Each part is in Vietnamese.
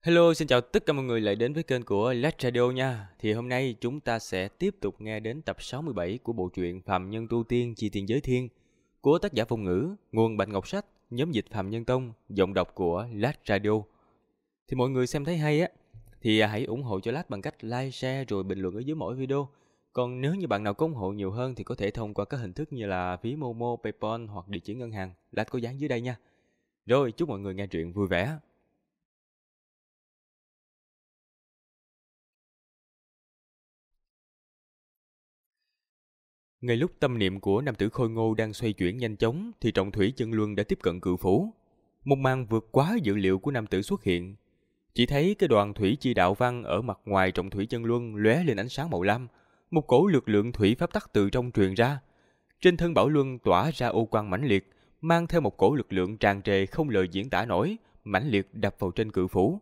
Hello, xin chào tất cả mọi người lại đến với kênh của Led Radio nha. Thì hôm nay chúng ta sẽ tiếp tục nghe đến tập 67 của bộ truyện Phàm Nhân Tu Tiên Chi Tiền Giới Thiên của tác giả Phong Ngữ, nguồn Bạch Ngọc Sách, nhóm dịch Phàm Nhân Tông, giọng đọc của Led Radio. Thì mọi người xem thấy hay á, thì hãy ủng hộ cho Led bằng cách like, share rồi bình luận ở dưới mỗi video. Còn nếu như bạn nào có ủng hộ nhiều hơn thì có thể thông qua các hình thức như là ví Momo, PayPal hoặc địa chỉ ngân hàng. Led có dán dưới đây nha. Rồi, chúc mọi người nghe truyện vui vẻ. Ngay lúc tâm niệm của nam tử Khôi Ngô đang xoay chuyển nhanh chóng thì Trọng Thủy Chân Luân đã tiếp cận cự phủ. Một màn vượt quá dự liệu của nam tử xuất hiện. Chỉ thấy cái đoàn thủy chi đạo văn ở mặt ngoài Trọng Thủy Chân Luân lóe lên ánh sáng màu lam, một cổ lực lượng thủy pháp tắc từ trong truyền ra. Trên thân Bảo Luân tỏa ra ô quang mãnh liệt, mang theo một cổ lực lượng tràn trề không lời diễn tả nổi, mãnh liệt đập vào trên cự phủ.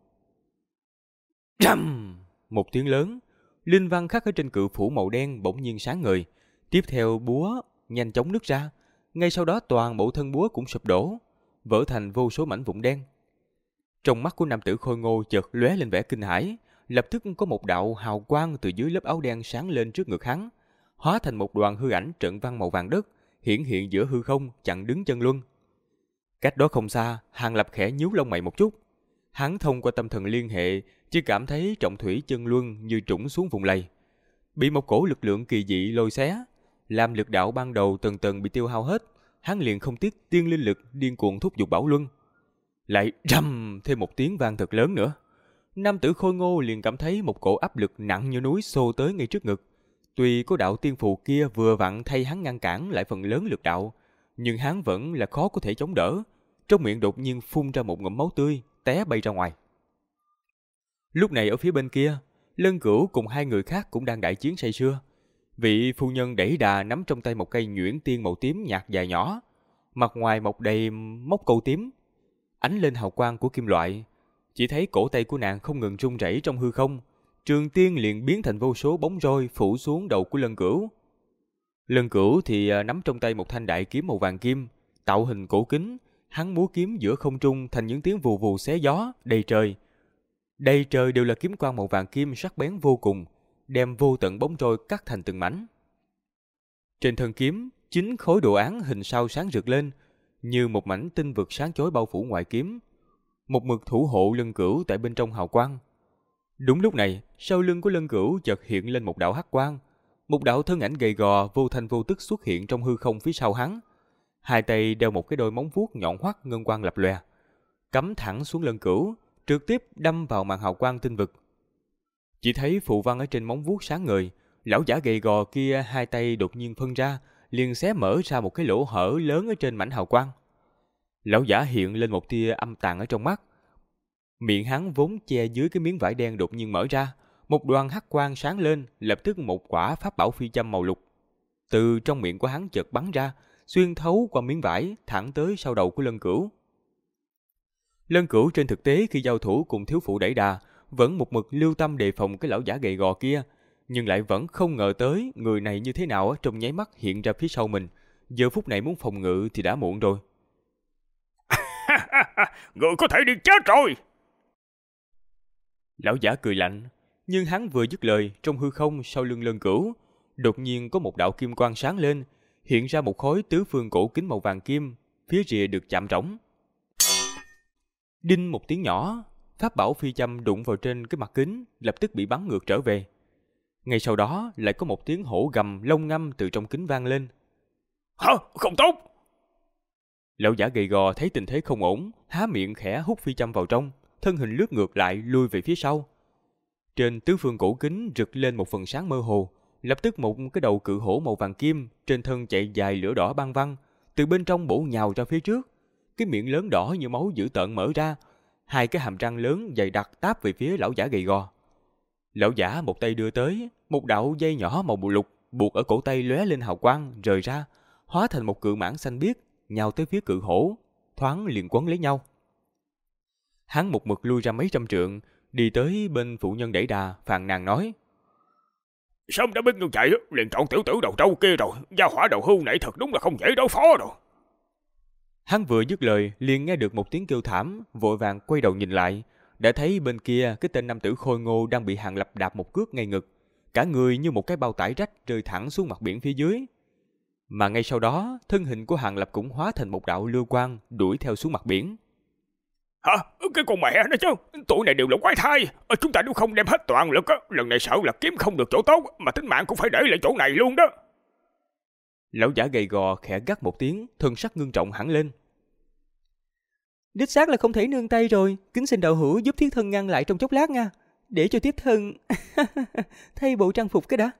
Rầm! Một tiếng lớn, linh văn khắc ở trên cự phủ màu đen bỗng nhiên sáng ngời. Tiếp theo búa nhanh chóng nứt ra, ngay sau đó toàn bộ thân búa cũng sụp đổ, vỡ thành vô số mảnh vụn đen. Trong mắt của nam tử Khôi Ngô chợt lóe lên vẻ kinh hãi, lập tức có một đạo hào quang từ dưới lớp áo đen sáng lên trước ngực hắn, hóa thành một đoàn hư ảnh trận văn màu vàng đất, hiển hiện giữa hư không chặn đứng chân luân. Cách đó không xa, Hàng Lập khẽ nhíu lông mày một chút. Hắn thông qua tâm thần liên hệ, chỉ cảm thấy Trọng Thủy Chân Luân như trũng xuống vùng lầy, bị một cổ lực lượng kỳ dị lôi xé, làm lực đạo ban đầu tầng tầng bị tiêu hao hết. Hắn liền không tiếc tiên linh lực điên cuồng thúc giục Bảo Luân. Lại rầm thêm một tiếng vang thật lớn nữa. Nam tử Khôi Ngô liền cảm thấy một cổ áp lực nặng như núi xô tới ngay trước ngực. Tuy có đạo tiên phù kia vừa vặn thay hắn ngăn cản lại phần lớn lực đạo, nhưng hắn vẫn là khó có thể chống đỡ. Trong miệng đột nhiên phun ra một ngụm máu tươi, té bay ra ngoài. Lúc này ở phía bên kia, Lân Cửu cùng hai người khác cũng đang đại chiến say sưa. Vị phu nhân đẩy đà nắm trong tay một cây nhuyễn tiên màu tím nhạt dài nhỏ, mặt ngoài mọc đầy móc câu tím, ánh lên hào quang của kim loại. Chỉ thấy cổ tay của nàng không ngừng rung rẩy trong hư không, trường tiên liền biến thành vô số bóng roi phủ xuống đầu của Lân Cửu. Lân Cửu thì nắm trong tay một thanh đại kiếm màu vàng kim, tạo hình cổ kính, hắn múa kiếm giữa không trung thành những tiếng vù vù xé gió đầy trời. Đầy trời đều là kiếm quang màu vàng kim sắc bén vô cùng, đem vô tận bóng roi cắt thành từng mảnh. Trên thân kiếm, 9 khối đồ án hình sao sáng rực lên, như một mảnh tinh vực sáng chói bao phủ ngoài kiếm, một mực thủ hộ Lân Cửu tại bên trong hào quang. Đúng lúc này, sau lưng của Lân Cửu chợt hiện lên một đạo hắc quang, một đạo thân ảnh gầy gò vô thanh vô tức xuất hiện trong hư không phía sau hắn. Hai tay đeo một cái đôi móng vuốt nhọn hoắt ngân quang lập lòe, cắm thẳng xuống Lân Cửu, trực tiếp đâm vào màn hào quang tinh vực. Chỉ thấy phù văn ở trên móng vuốt sáng ngời, lão giả gầy gò kia hai tay đột nhiên phân ra, liền xé mở ra một cái lỗ hở lớn ở trên mảnh hào quang. Lão giả hiện lên một tia âm tàn ở trong mắt. Miệng hắn vốn che dưới cái miếng vải đen đột nhiên mở ra, một đoàn hắc quang sáng lên, lập tức một quả pháp bảo phi châm màu lục từ trong miệng của hắn chợt bắn ra, xuyên thấu qua miếng vải thẳng tới sau đầu của Lân Cửu. Lân Cửu trên thực tế khi giao thủ cùng thiếu phụ đẩy đà vẫn một mực lưu tâm đề phòng cái lão giả gầy gò kia, nhưng lại vẫn không ngờ tới người này như thế nào trong nháy mắt hiện ra phía sau mình. Giờ phút này muốn phòng ngự thì đã muộn rồi. Người có thể đi chết rồi. Lão giả cười lạnh, nhưng hắn vừa dứt lời, trong hư không sau lưng Lân Cửu đột nhiên có một đạo kim quang sáng lên, hiện ra một khối tứ phương cổ kính màu vàng kim, phía rìa được chạm trống. Đinh một tiếng nhỏ, pháp bảo phi châm đụng vào trên cái mặt kính, lập tức bị bắn ngược trở về. Ngay sau đó lại có một tiếng hổ gầm lông ngâm từ trong kính vang lên. Hả? Không tốt. Lão giả gầy gò thấy tình thế không ổn, há miệng khẽ hút phi châm vào trong, thân hình lướt ngược lại lui về phía sau. Trên tứ phương cổ kính rực lên một phần sáng mơ hồ, lập tức một cái đầu cự hổ màu vàng kim trên thân chạy dài lửa đỏ băng văng, từ bên trong bổ nhào ra phía trước. Cái miệng lớn đỏ như máu dữ tợn mở ra, hai cái hàm răng lớn dày đặc táp về phía lão giả gầy gò. Lão giả một tay đưa tới, một đạo dây nhỏ màu bù lục buộc ở cổ tay lóe lên hào quang rời ra, hóa thành một cự mãng xanh biếc nhào tới phía cự hổ, thoáng liền quấn lấy nhau. Hắn một mực lui ra mấy trăm trượng, đi tới bên phụ nhân đẩy đà, phàn nàn nói: Sớm đã biết như vậy, liền chọn tiểu tử đầu trâu kia rồi. Gia hỏa đầu hưu này thật đúng là không dễ đối phó rồi. Hắn vừa dứt lời, liền nghe được một tiếng kêu thảm, vội vàng quay đầu nhìn lại. đã thấy bên kia cái tên nam tử khôi ngô đang bị Hàng Lập đạp một cước ngay ngực, cả người như một cái bao tải rách rơi thẳng xuống mặt biển phía dưới. Mà ngay sau đó, thân hình của Hàng Lập cũng hóa thành một đạo lưu quang đuổi theo xuống mặt biển. Hả? Cái con mẹ nó chứ, tụi này đều là quái thai. Chúng ta nếu không đem hết toàn lực á, lần này sợ là kiếm không được chỗ tốt, mà tính mạng cũng phải để lại chỗ này luôn đó. Lão giả gầy gò khẽ gắt một tiếng, thân sắc ngưng trọng hẳn lên. Đích xác là không thể nương tay rồi, kính xin đạo hữu giúp thiết thân ngăn lại trong chốc lát nha, để cho thiết thân thay bộ trang phục cái đã.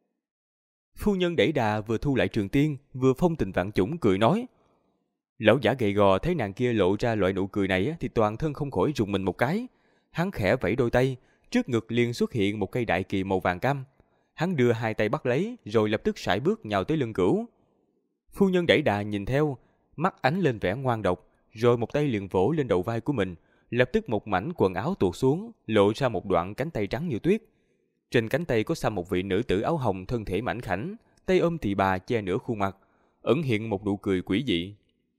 Phu nhân đẩy đà vừa thu lại trường tiên, vừa phong tình vạn chủng cười nói. Lão giả gầy gò thấy nàng kia lộ ra loại nụ cười này thì toàn thân không khỏi rùng mình một cái. Hắn khẽ vẫy đôi tay, trước ngực liền xuất hiện một cây đại kỳ màu vàng cam. Hắn đưa hai tay bắt lấy, rồi lập tức sải bước nhào tới lưng cửu. Phu nhân đẩy đà nhìn theo, mắt ánh lên vẻ ngoan độc, rồi một tay liền vỗ lên đầu vai của mình, lập tức một mảnh quần áo tuột xuống, lộ ra một đoạn cánh tay trắng như tuyết. Trên cánh tay có xăm một vị nữ tử áo hồng thân thể mảnh khảnh, tay ôm tỳ bà che nửa khuôn mặt, ẩn hiện một nụ cười quỷ dị.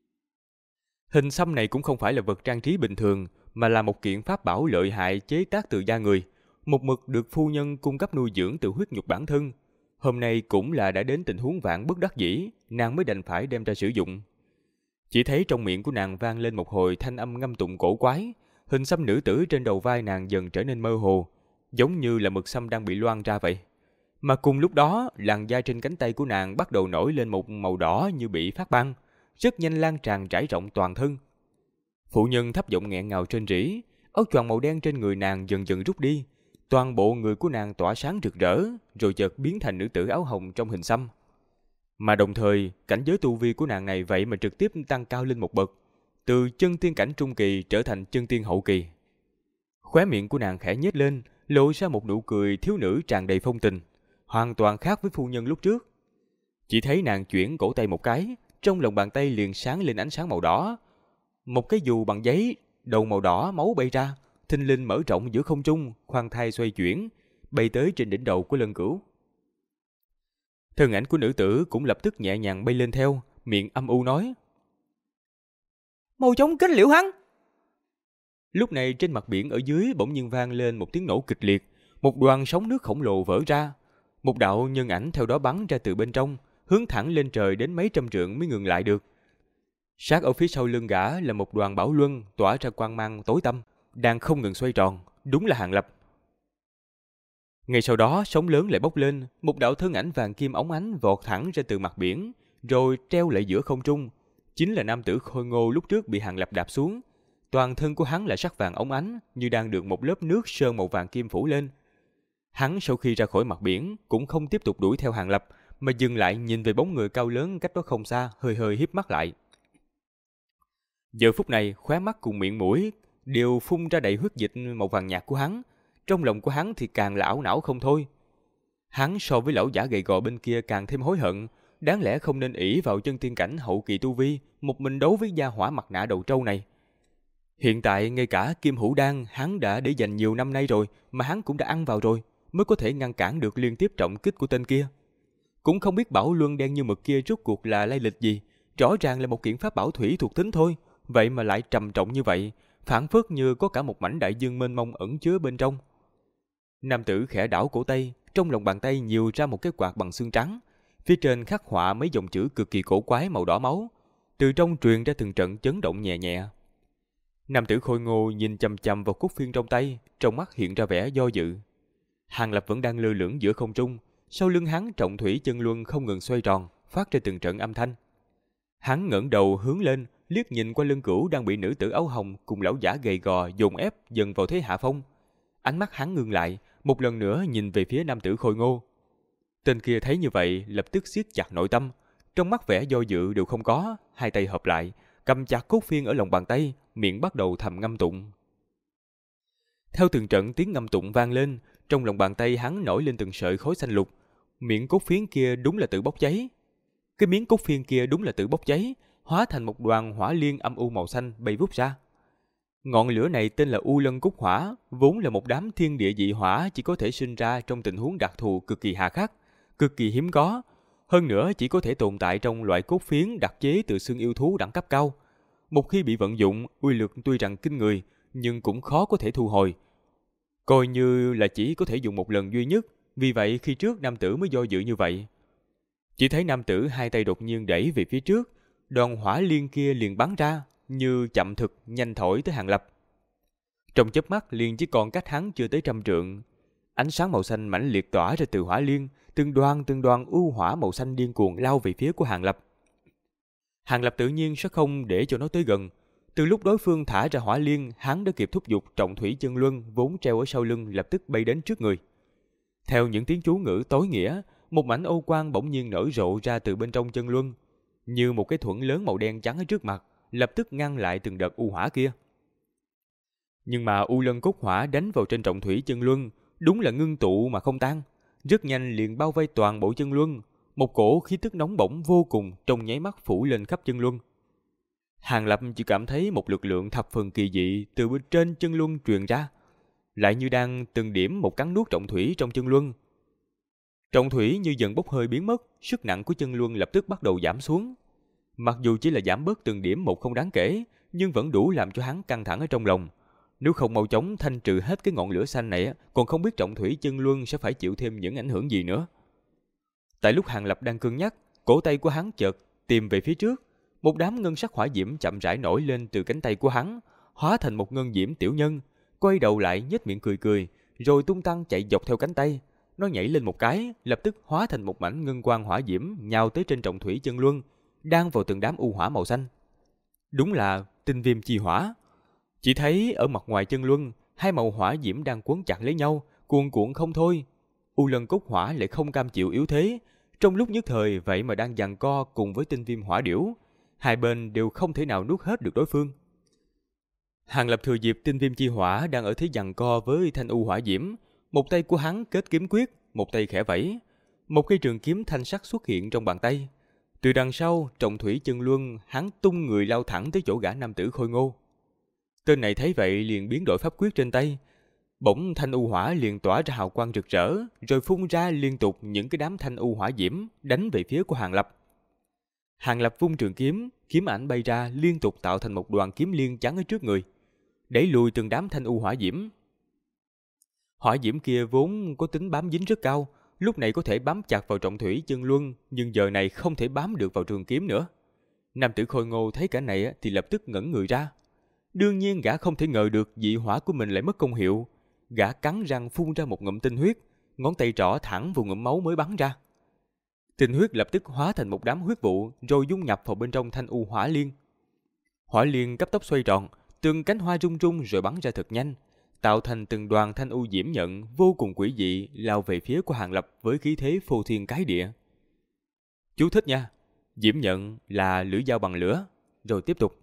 Hình xăm này cũng không phải là vật trang trí bình thường, mà là một kiện pháp bảo lợi hại chế tác từ da người, một mực được phu nhân cung cấp nuôi dưỡng từ huyết nhục bản thân. Hôm nay cũng là đã đến tình huống vạn bất đắc dĩ, nàng mới đành phải đem ra sử dụng. Chỉ thấy trong miệng của nàng vang lên một hồi thanh âm ngâm tụng cổ quái, hình xăm nữ tử trên đầu vai nàng dần trở nên mơ hồ, giống như là mực xăm đang bị loang ra vậy. Mà cùng lúc đó, làn da trên cánh tay của nàng bắt đầu nổi lên một màu đỏ như bị phát băng, rất nhanh lan tràn trải rộng toàn thân. Phụ nhân thấp giọng nghẹn ngào trên rỉ, áo choàng màu đen trên người nàng dần dần rút đi, toàn bộ người của nàng tỏa sáng rực rỡ, rồi chợt biến thành nữ tử áo hồng trong hình xăm. Mà đồng thời, cảnh giới tu vi của nàng này vậy mà trực tiếp tăng cao lên một bậc, từ chân tiên cảnh trung kỳ trở thành chân tiên hậu kỳ. Khóe miệng của nàng khẽ nhếch lên, lộ ra một nụ cười thiếu nữ tràn đầy phong tình, hoàn toàn khác với phu nhân lúc trước. Chỉ thấy nàng chuyển cổ tay một cái, trong lòng bàn tay liền sáng lên ánh sáng màu đỏ. Một cái dù bằng giấy, đầu màu đỏ máu bay ra, thình lình mở rộng giữa không trung, khoan thai xoay chuyển, bay tới trên đỉnh đầu của Lân Cửu. Thân ảnh của nữ tử cũng lập tức nhẹ nhàng bay lên theo, miệng âm u nói: "Mau chóng kết liễu hắn!" Lúc này trên mặt biển ở dưới bỗng nhiên vang lên một tiếng nổ kịch liệt, một đoàn sóng nước khổng lồ vỡ ra, một đạo nhân ảnh theo đó bắn ra từ bên trong, hướng thẳng lên trời đến mấy trăm trượng mới ngừng lại được. Sát ở phía sau lưng gã là một đoàn bảo luân tỏa ra quang mang tối tăm, đang không ngừng xoay tròn, đúng là Hàng Lập. Ngay sau đó sóng lớn lại bốc lên, một đạo thân ảnh vàng kim óng ánh vọt thẳng ra từ mặt biển, rồi treo lại giữa không trung, chính là nam tử khôi ngô lúc trước bị Hàng Lập đạp xuống. Toàn thân của hắn là sắc vàng óng ánh, như đang được một lớp nước sơn màu vàng kim phủ lên. Hắn sau khi ra khỏi mặt biển cũng không tiếp tục đuổi theo Hàng Lập, mà dừng lại nhìn về bóng người cao lớn cách đó không xa, hơi hơi híp mắt lại. Giờ phút này, khóe mắt cùng miệng mũi đều phun ra đầy huyết dịch màu vàng nhạt của hắn, trong lòng của hắn thì càng là ảo não không thôi. Hắn so với lão giả gầy gò bên kia càng thêm hối hận, đáng lẽ không nên ỷ vào chân tiên cảnh hậu kỳ tu vi, một mình đấu với gia hỏa mặt nạ đầu trâu này. Hiện tại ngay cả Kim Hữu Đan hắn đã để dành nhiều năm nay rồi, mà hắn cũng đã ăn vào rồi, mới có thể ngăn cản được liên tiếp trọng kích của tên kia. Cũng không biết bảo luân đen như mực kia rốt cuộc là lai lịch gì, rõ ràng là một kiện pháp bảo thủy thuộc tính thôi, vậy mà lại trầm trọng như vậy, phảng phất như có cả một mảnh đại dương mênh mông ẩn chứa bên trong. Nam tử khẽ đảo cổ tay, trong lòng bàn tay nhiều ra một cái quạt bằng xương trắng, phía trên khắc họa mấy dòng chữ cực kỳ cổ quái màu đỏ máu, từ trong truyền ra từng trận chấn động nhẹ nhẹ. Nam tử khôi ngô nhìn chằm chằm vào cúc phiên trong tay, trong mắt hiện ra vẻ do dự. Hàng Lập vẫn đang lơ lửng giữa không trung, sau lưng hắn trọng thủy chân luân không ngừng xoay tròn, phát ra từng trận âm thanh. Hắn ngẩng đầu hướng lên, liếc nhìn qua Lân Cửu đang bị nữ tử áo hồng cùng lão giả gầy gò dồn ép dần vào thế hạ phong. Ánh mắt hắn ngưng lại, một lần nữa nhìn về phía nam tử khôi ngô. Tên kia thấy như vậy lập tức siết chặt nội tâm, trong mắt vẻ do dự đều không có, hai tay hợp lại, cầm chặt cốt phiên ở lòng bàn tay, miệng bắt đầu thầm ngâm tụng. Theo từng trận tiếng ngâm tụng vang lên, trong lòng bàn tay hắn nổi lên từng sợi khói xanh lục, miệng cốt phiến kia đúng là tự bốc cháy. Cái miếng cốt phiên kia đúng là tự bốc cháy, hóa thành một đoàn hỏa liên âm u màu xanh bay vút ra. Ngọn lửa này tên là U Lân Cúc Hỏa, vốn là một đám thiên địa dị hỏa chỉ có thể sinh ra trong tình huống đặc thù cực kỳ hà khắc, cực kỳ hiếm có. Hơn nữa chỉ có thể tồn tại trong loại cốt phiến đặc chế từ xương yêu thú đẳng cấp cao. Một khi bị vận dụng, uy lực tuy rằng kinh người, nhưng cũng khó có thể thu hồi. Coi như là chỉ có thể dùng một lần duy nhất, vì vậy khi trước nam tử mới do dự như vậy. Chỉ thấy nam tử hai tay đột nhiên đẩy về phía trước, đoàn hỏa liên kia liền bắn ra, như chậm thực nhanh thổi tới Hàng Lập. Trong chớp mắt liền chỉ còn cách hắn chưa tới 100 trượng. Ánh sáng màu xanh mãnh liệt tỏa ra từ hỏa liên, từng đoàn u hỏa màu xanh điên cuồng lao về phía của Hàng Lập. Hàng Lập tự nhiên sẽ không để cho nó tới gần. Từ lúc đối phương thả ra hỏa liên, hắn đã kịp thúc giục trọng thủy chân luân vốn treo ở sau lưng lập tức bay đến trước người. Theo những tiếng chú ngữ tối nghĩa, một mảnh ô quang bỗng nhiên nở rộ ra từ bên trong chân luân, như một cái thuẫn lớn màu đen trắng ở trước mặt, lập tức ngăn lại từng đợt u hỏa kia. Nhưng mà u lân cốt hỏa đánh vào trên trọng thủy chân luân, đúng là ngưng tụ mà không tan, rất nhanh liền bao vây toàn bộ chân luân, một cổ khí tức nóng bỏng vô cùng trong nháy mắt phủ lên khắp chân luân. Hàng Lập chỉ cảm thấy một lực lượng thập phần kỳ dị từ bên trên chân luân truyền ra, lại như đang từng điểm một cắn nuốt trọng thủy trong chân luân. Trọng thủy như dần bốc hơi biến mất, sức nặng của chân luân lập tức bắt đầu giảm xuống. Mặc dù chỉ là giảm bớt từng điểm một không đáng kể, nhưng vẫn đủ làm cho hắn căng thẳng ở trong lòng. Nếu không mau chóng thanh trừ hết cái ngọn lửa xanh này, còn không biết trọng thủy chân luân sẽ phải chịu thêm những ảnh hưởng gì nữa. Tại lúc Hàng Lập đang cân nhắc, cổ tay của hắn chợt tìm về phía trước, một đám ngân sắc hỏa diễm chậm rãi nổi lên từ cánh tay của hắn, hóa thành một ngân diễm tiểu nhân, quay đầu lại nhếch miệng cười cười, rồi tung tăng chạy dọc theo cánh tay. Nó nhảy lên một cái, lập tức hóa thành một mảnh ngân quang hỏa diễm nhào tới trên trọng thủy chân luân, đang vào từng đám u hỏa màu xanh. Đúng là tinh viêm chi hỏa. Chỉ thấy ở mặt ngoài chân luân, hai màu hỏa diễm đang quấn chặt lấy nhau, cuồn cuộn không thôi. U lân cốt hỏa lại không cam chịu yếu thế, trong lúc nhất thời vậy mà đang giằng co cùng với tinh viêm hỏa điểu, hai bên đều không thể nào nuốt hết được đối phương. Hàng Lập thừa dịp tinh viêm chi hỏa đang ở thế giằng co với thanh u hỏa diễm, một tay của hắn kết kiếm quyết, một tay khẽ vẫy, một cây trường kiếm thanh sắc xuất hiện trong bàn tay. Từ đằng sau, trọng thủy chân luân, hắn tung người lao thẳng tới chỗ gã nam tử Khôi Ngô. Tên này thấy vậy liền biến đổi pháp quyết trên tay, bỗng thanh u hỏa liền tỏa ra hào quang rực rỡ, rồi phun ra liên tục những cái đám thanh u hỏa diễm đánh về phía của Hàng Lập. Hàng Lập vung trường kiếm, kiếm ảnh bay ra liên tục tạo thành một đoàn kiếm liên chắn ở trước người, đẩy lùi từng đám thanh u hỏa diễm. Hỏa diễm kia vốn có tính bám dính rất cao, lúc này có thể bám chặt vào trọng thủy chân luân, nhưng giờ này không thể bám được vào trường kiếm nữa. Nam tử Khôi Ngô thấy cả này thì lập tức ngẩn người ra. Đương nhiên gã không thể ngờ được dị hỏa của mình lại mất công hiệu. Gã cắn răng phun ra một ngụm tinh huyết, ngón tay trỏ thẳng vào ngụm máu mới bắn ra. Tinh huyết lập tức hóa thành một đám huyết vụ, rồi dung nhập vào bên trong thanh u hỏa liên. Hỏa liên cấp tốc xoay tròn, từng cánh hoa rung rung rồi bắn ra thật nhanh, tạo thành từng đoàn thanh u diễm nhận vô cùng quỷ dị lao về phía của Hàng Lập với khí thế phô thiên cái địa. Chú thích nha, diễm nhận là lưỡi dao bằng lửa. Rồi tiếp tục.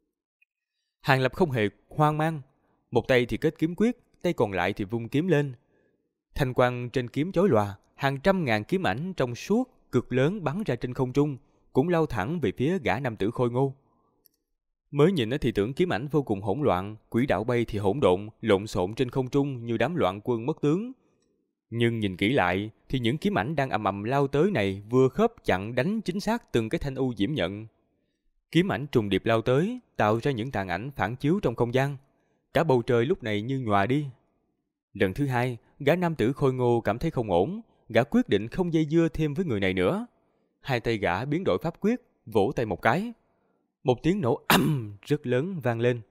Hàng Lập không hề hoang mang, một tay thì kết kiếm quyết, tay còn lại thì vung kiếm lên. Thanh quang trên kiếm chói lòa, hàng trăm ngàn kiếm ảnh trong suốt cực lớn bắn ra trên không trung, cũng lao thẳng về phía gã nam tử Khôi Ngô. Mới nhìn thì tưởng kiếm ảnh vô cùng hỗn loạn, quỹ đạo bay thì hỗn độn, lộn xộn trên không trung như đám loạn quân mất tướng. Nhưng nhìn kỹ lại thì những kiếm ảnh đang ầm ầm lao tới này vừa khớp chặn đánh chính xác từng cái thanh u diễm nhận. Kiếm ảnh trùng điệp lao tới, tạo ra những tàn ảnh phản chiếu trong không gian. Cả bầu trời lúc này như nhòa đi. Lần thứ hai, gã nam tử Khôi Ngô cảm thấy không ổn, gã quyết định không dây dưa thêm với người này nữa. Hai tay gã biến đổi pháp quyết, vỗ tay một cái. Một tiếng nổ ầm rất lớn vang lên.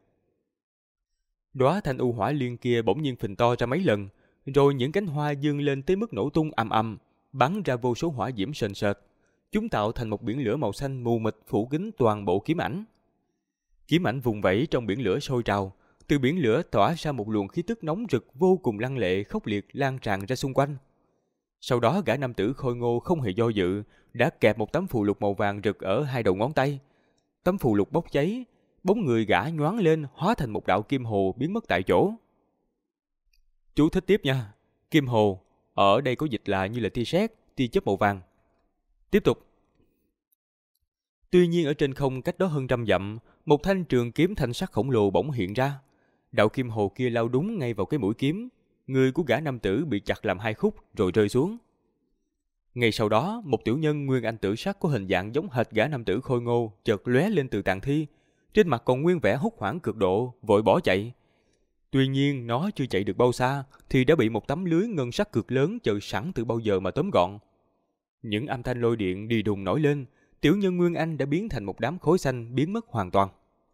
Đóa thanh u hỏa liên kia bỗng nhiên phình to ra mấy lần, rồi những cánh hoa dương lên tới mức nổ tung ầm ầm, bắn ra vô số hỏa diễm sền sệt. Chúng tạo thành một biển lửa màu xanh mù mịt phủ kín toàn bộ kiếm ảnh. Kiếm ảnh vùng vẫy trong biển lửa sôi trào, từ biển lửa tỏa ra một luồng khí tức nóng rực vô cùng lăng lệ khốc liệt lan tràn ra xung quanh. Sau đó gã nam tử Khôi Ngô không hề do dự, đã kẹp một tấm phù lục màu vàng rực ở hai đầu ngón tay. Tấm phù lục bốc cháy, bóng người gã nhoáng lên hóa thành một đạo kim hồ biến mất tại chỗ. Chú thích tiếp nha, kim hồ ở đây có dịch là như là tia sét, tia chớp màu vàng. Tiếp tục. Tuy nhiên ở trên không cách đó hơn 100 dặm, một thanh trường kiếm thanh sắc khổng lồ bỗng hiện ra. Đạo kim hồ kia lao đúng ngay vào cái mũi kiếm, người của gã nam tử bị chặt làm hai khúc rồi rơi xuống. Ngay sau đó, một tiểu nhân nguyên anh tử sắc có hình dạng giống hệt gã nam tử Khôi Ngô chợt lóe lên từ tàn thi, trên mặt còn nguyên vẻ hốt hoảng cực độ, vội bỏ chạy. Tuy nhiên nó chưa chạy được bao xa thì đã bị một tấm lưới ngân sắc cực lớn chờ sẵn từ bao giờ mà tóm gọn. Những âm thanh lôi điện đi đùng nổi lên, tiểu nhân Nguyên Anh đã biến thành một đám khói xanh biến mất hoàn toàn.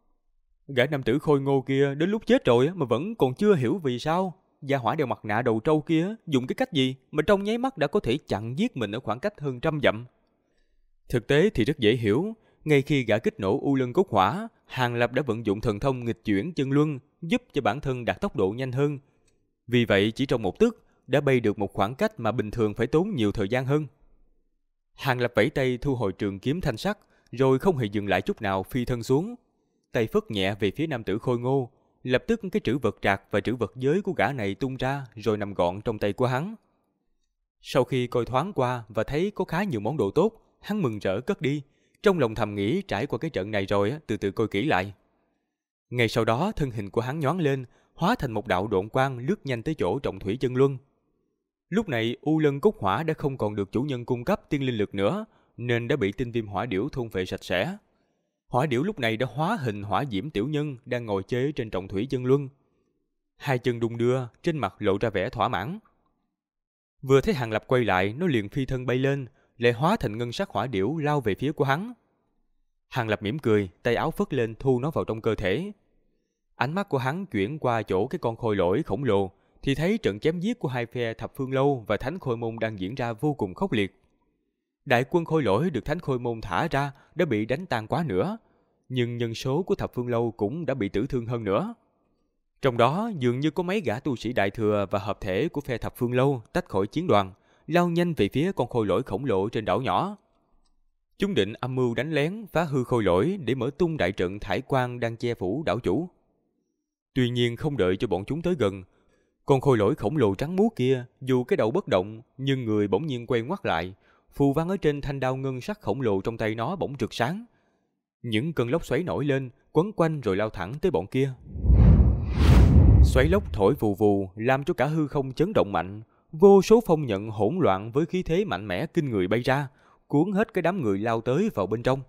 Gã nam tử khôi ngô kia đến lúc chết rồi mà vẫn còn chưa hiểu vì sao gia hỏa đeo mặt nạ đầu trâu kia dùng cái cách gì mà trong nháy mắt đã có thể chặn giết mình ở khoảng cách hơn 100 dặm. Thực tế thì rất dễ hiểu, ngay khi gã kích nổ U Lân Cốt Hỏa, Hàng Lập đã vận dụng thần thông nghịch chuyển chân luân giúp cho bản thân đạt tốc độ nhanh hơn. Vì vậy chỉ trong một tức đã bay được một khoảng cách mà bình thường phải tốn nhiều thời gian hơn. Hàng Lập vẫy tay thu hồi trường kiếm thanh sắc, rồi không hề dừng lại chút nào phi thân xuống. Tay phất nhẹ về phía nam tử khôi ngô, lập tức cái trữ vật trạc và trữ vật giới của gã này tung ra rồi nằm gọn trong tay của hắn. Sau khi coi thoáng qua và thấy có khá nhiều món đồ tốt, hắn mừng rỡ cất đi, trong lòng thầm nghĩ trải qua cái trận này rồi từ từ coi kỹ lại. Ngay sau đó thân hình của hắn nhoáng lên, hóa thành một đạo độn quang lướt nhanh tới chỗ Trọng Thủy Chân Luân. Lúc này U Lân Cốt Hỏa đã không còn được chủ nhân cung cấp tiên linh lực nữa, nên đã bị tinh viêm hỏa điểu thôn phệ sạch sẽ. Hỏa điểu lúc này đã hóa hình hỏa diễm tiểu nhân đang ngồi chế trên Trọng Thủy Chân Luân. Hai chân đung đưa, trên mặt lộ ra vẻ thỏa mãn. Vừa thấy Hàng Lập quay lại, nó liền phi thân bay lên, lại hóa thành ngân sắc hỏa điểu lao về phía của hắn. Hàng Lập mỉm cười, tay áo phất lên thu nó vào trong cơ thể. Ánh mắt của hắn chuyển qua chỗ cái con khôi lỗi khổng lồ, thì thấy trận chém giết của hai phe Thập Phương Lâu và Thánh Khôi Môn đang diễn ra vô cùng khốc liệt. Đại quân khôi lỗi được Thánh Khôi Môn thả ra đã bị đánh tan quá nữa, nhưng nhân số của Thập Phương Lâu cũng đã bị tử thương hơn nữa. Trong đó dường như có mấy gã tu sĩ đại thừa và hợp thể của phe Thập Phương Lâu tách khỏi chiến đoàn, lao nhanh về phía con khôi lỗi khổng lồ trên đảo nhỏ. Chúng định âm mưu đánh lén phá hư khôi lỗi để mở tung đại trận thải quang đang che phủ đảo chủ. Tuy nhiên không đợi cho bọn chúng tới gần, con khôi lỗi khổng lồ trắng muốt kia dù cái đầu bất động nhưng người bỗng nhiên quay ngoắt lại, phù văn ở trên thanh đao ngân sắc khổng lồ trong tay nó bỗng rực sáng. Những cơn lốc xoáy nổi lên, quấn quanh rồi lao thẳng tới bọn kia. Xoáy lốc thổi vù vù làm cho cả hư không chấn động mạnh, vô số phong nhận hỗn loạn với khí thế mạnh mẽ kinh người bay ra, cuốn hết cái đám người lao tới vào bên trong.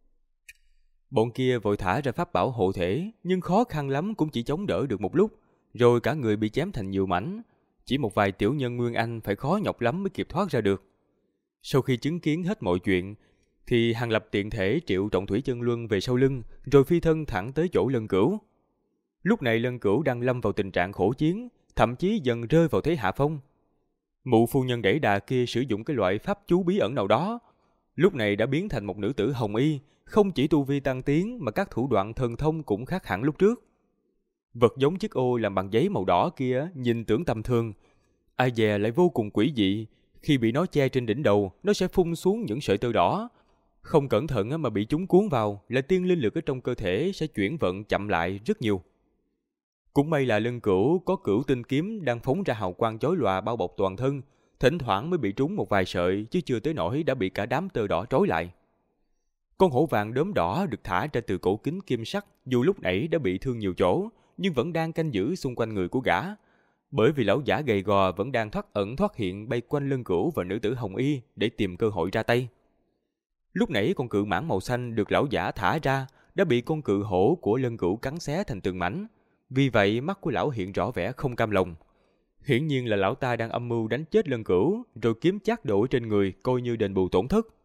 Bọn kia vội thả ra pháp bảo hộ thể, nhưng khó khăn lắm cũng chỉ chống đỡ được một lúc, rồi cả người bị chém thành nhiều mảnh. Chỉ một vài tiểu nhân Nguyên Anh phải khó nhọc lắm mới kịp thoát ra được. Sau khi chứng kiến hết mọi chuyện, thì Hàng Lập tiện thể triệu Trọng Thủy Chân Luân về sau lưng, rồi phi thân thẳng tới chỗ Lân Cửu. Lúc này Lân Cửu đang lâm vào tình trạng khổ chiến, thậm chí dần rơi vào thế hạ phong. Mụ phu nhân đẩy đà kia sử dụng cái loại pháp chú bí ẩn nào đó, lúc này đã biến thành một nữ tử hồng y, không chỉ tu vi tăng tiến mà các thủ đoạn thần thông cũng khác hẳn lúc trước. Vật giống chiếc ô làm bằng giấy màu đỏ kia nhìn tưởng tầm thường, ai dè lại vô cùng quỷ dị. Khi bị nó che trên đỉnh đầu, nó sẽ phun xuống những sợi tơ đỏ. Không cẩn thận mà bị chúng cuốn vào, là tiên linh lực ở trong cơ thể sẽ chuyển vận chậm lại rất nhiều. Cũng may là Lân Cửu có Cửu Tinh kiếm đang phóng ra hào quang chói lòa bao bọc toàn thân, thỉnh thoảng mới bị trúng một vài sợi, chứ chưa tới nỗi đã bị cả đám tơ đỏ trói lại. Con hổ vàng đốm đỏ được thả ra từ cổ kính kim sắc, dù lúc nãy đã bị thương nhiều chỗ, nhưng vẫn đang canh giữ xung quanh người của gã. Bởi vì lão giả gầy gò vẫn đang thoát ẩn thoát hiện bay quanh Lân Cửu và nữ tử hồng y để tìm cơ hội ra tay. Lúc nãy con cự mãng màu xanh được lão giả thả ra đã bị con cự hổ của Lân Cửu cắn xé thành từng mảnh. Vì vậy mắt của lão hiện rõ vẻ không cam lòng. Hiển nhiên là lão ta đang âm mưu đánh chết Lân Cửu, rồi kiếm chác đổ trên người coi như đền bù tổn thất.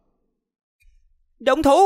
Động thủ!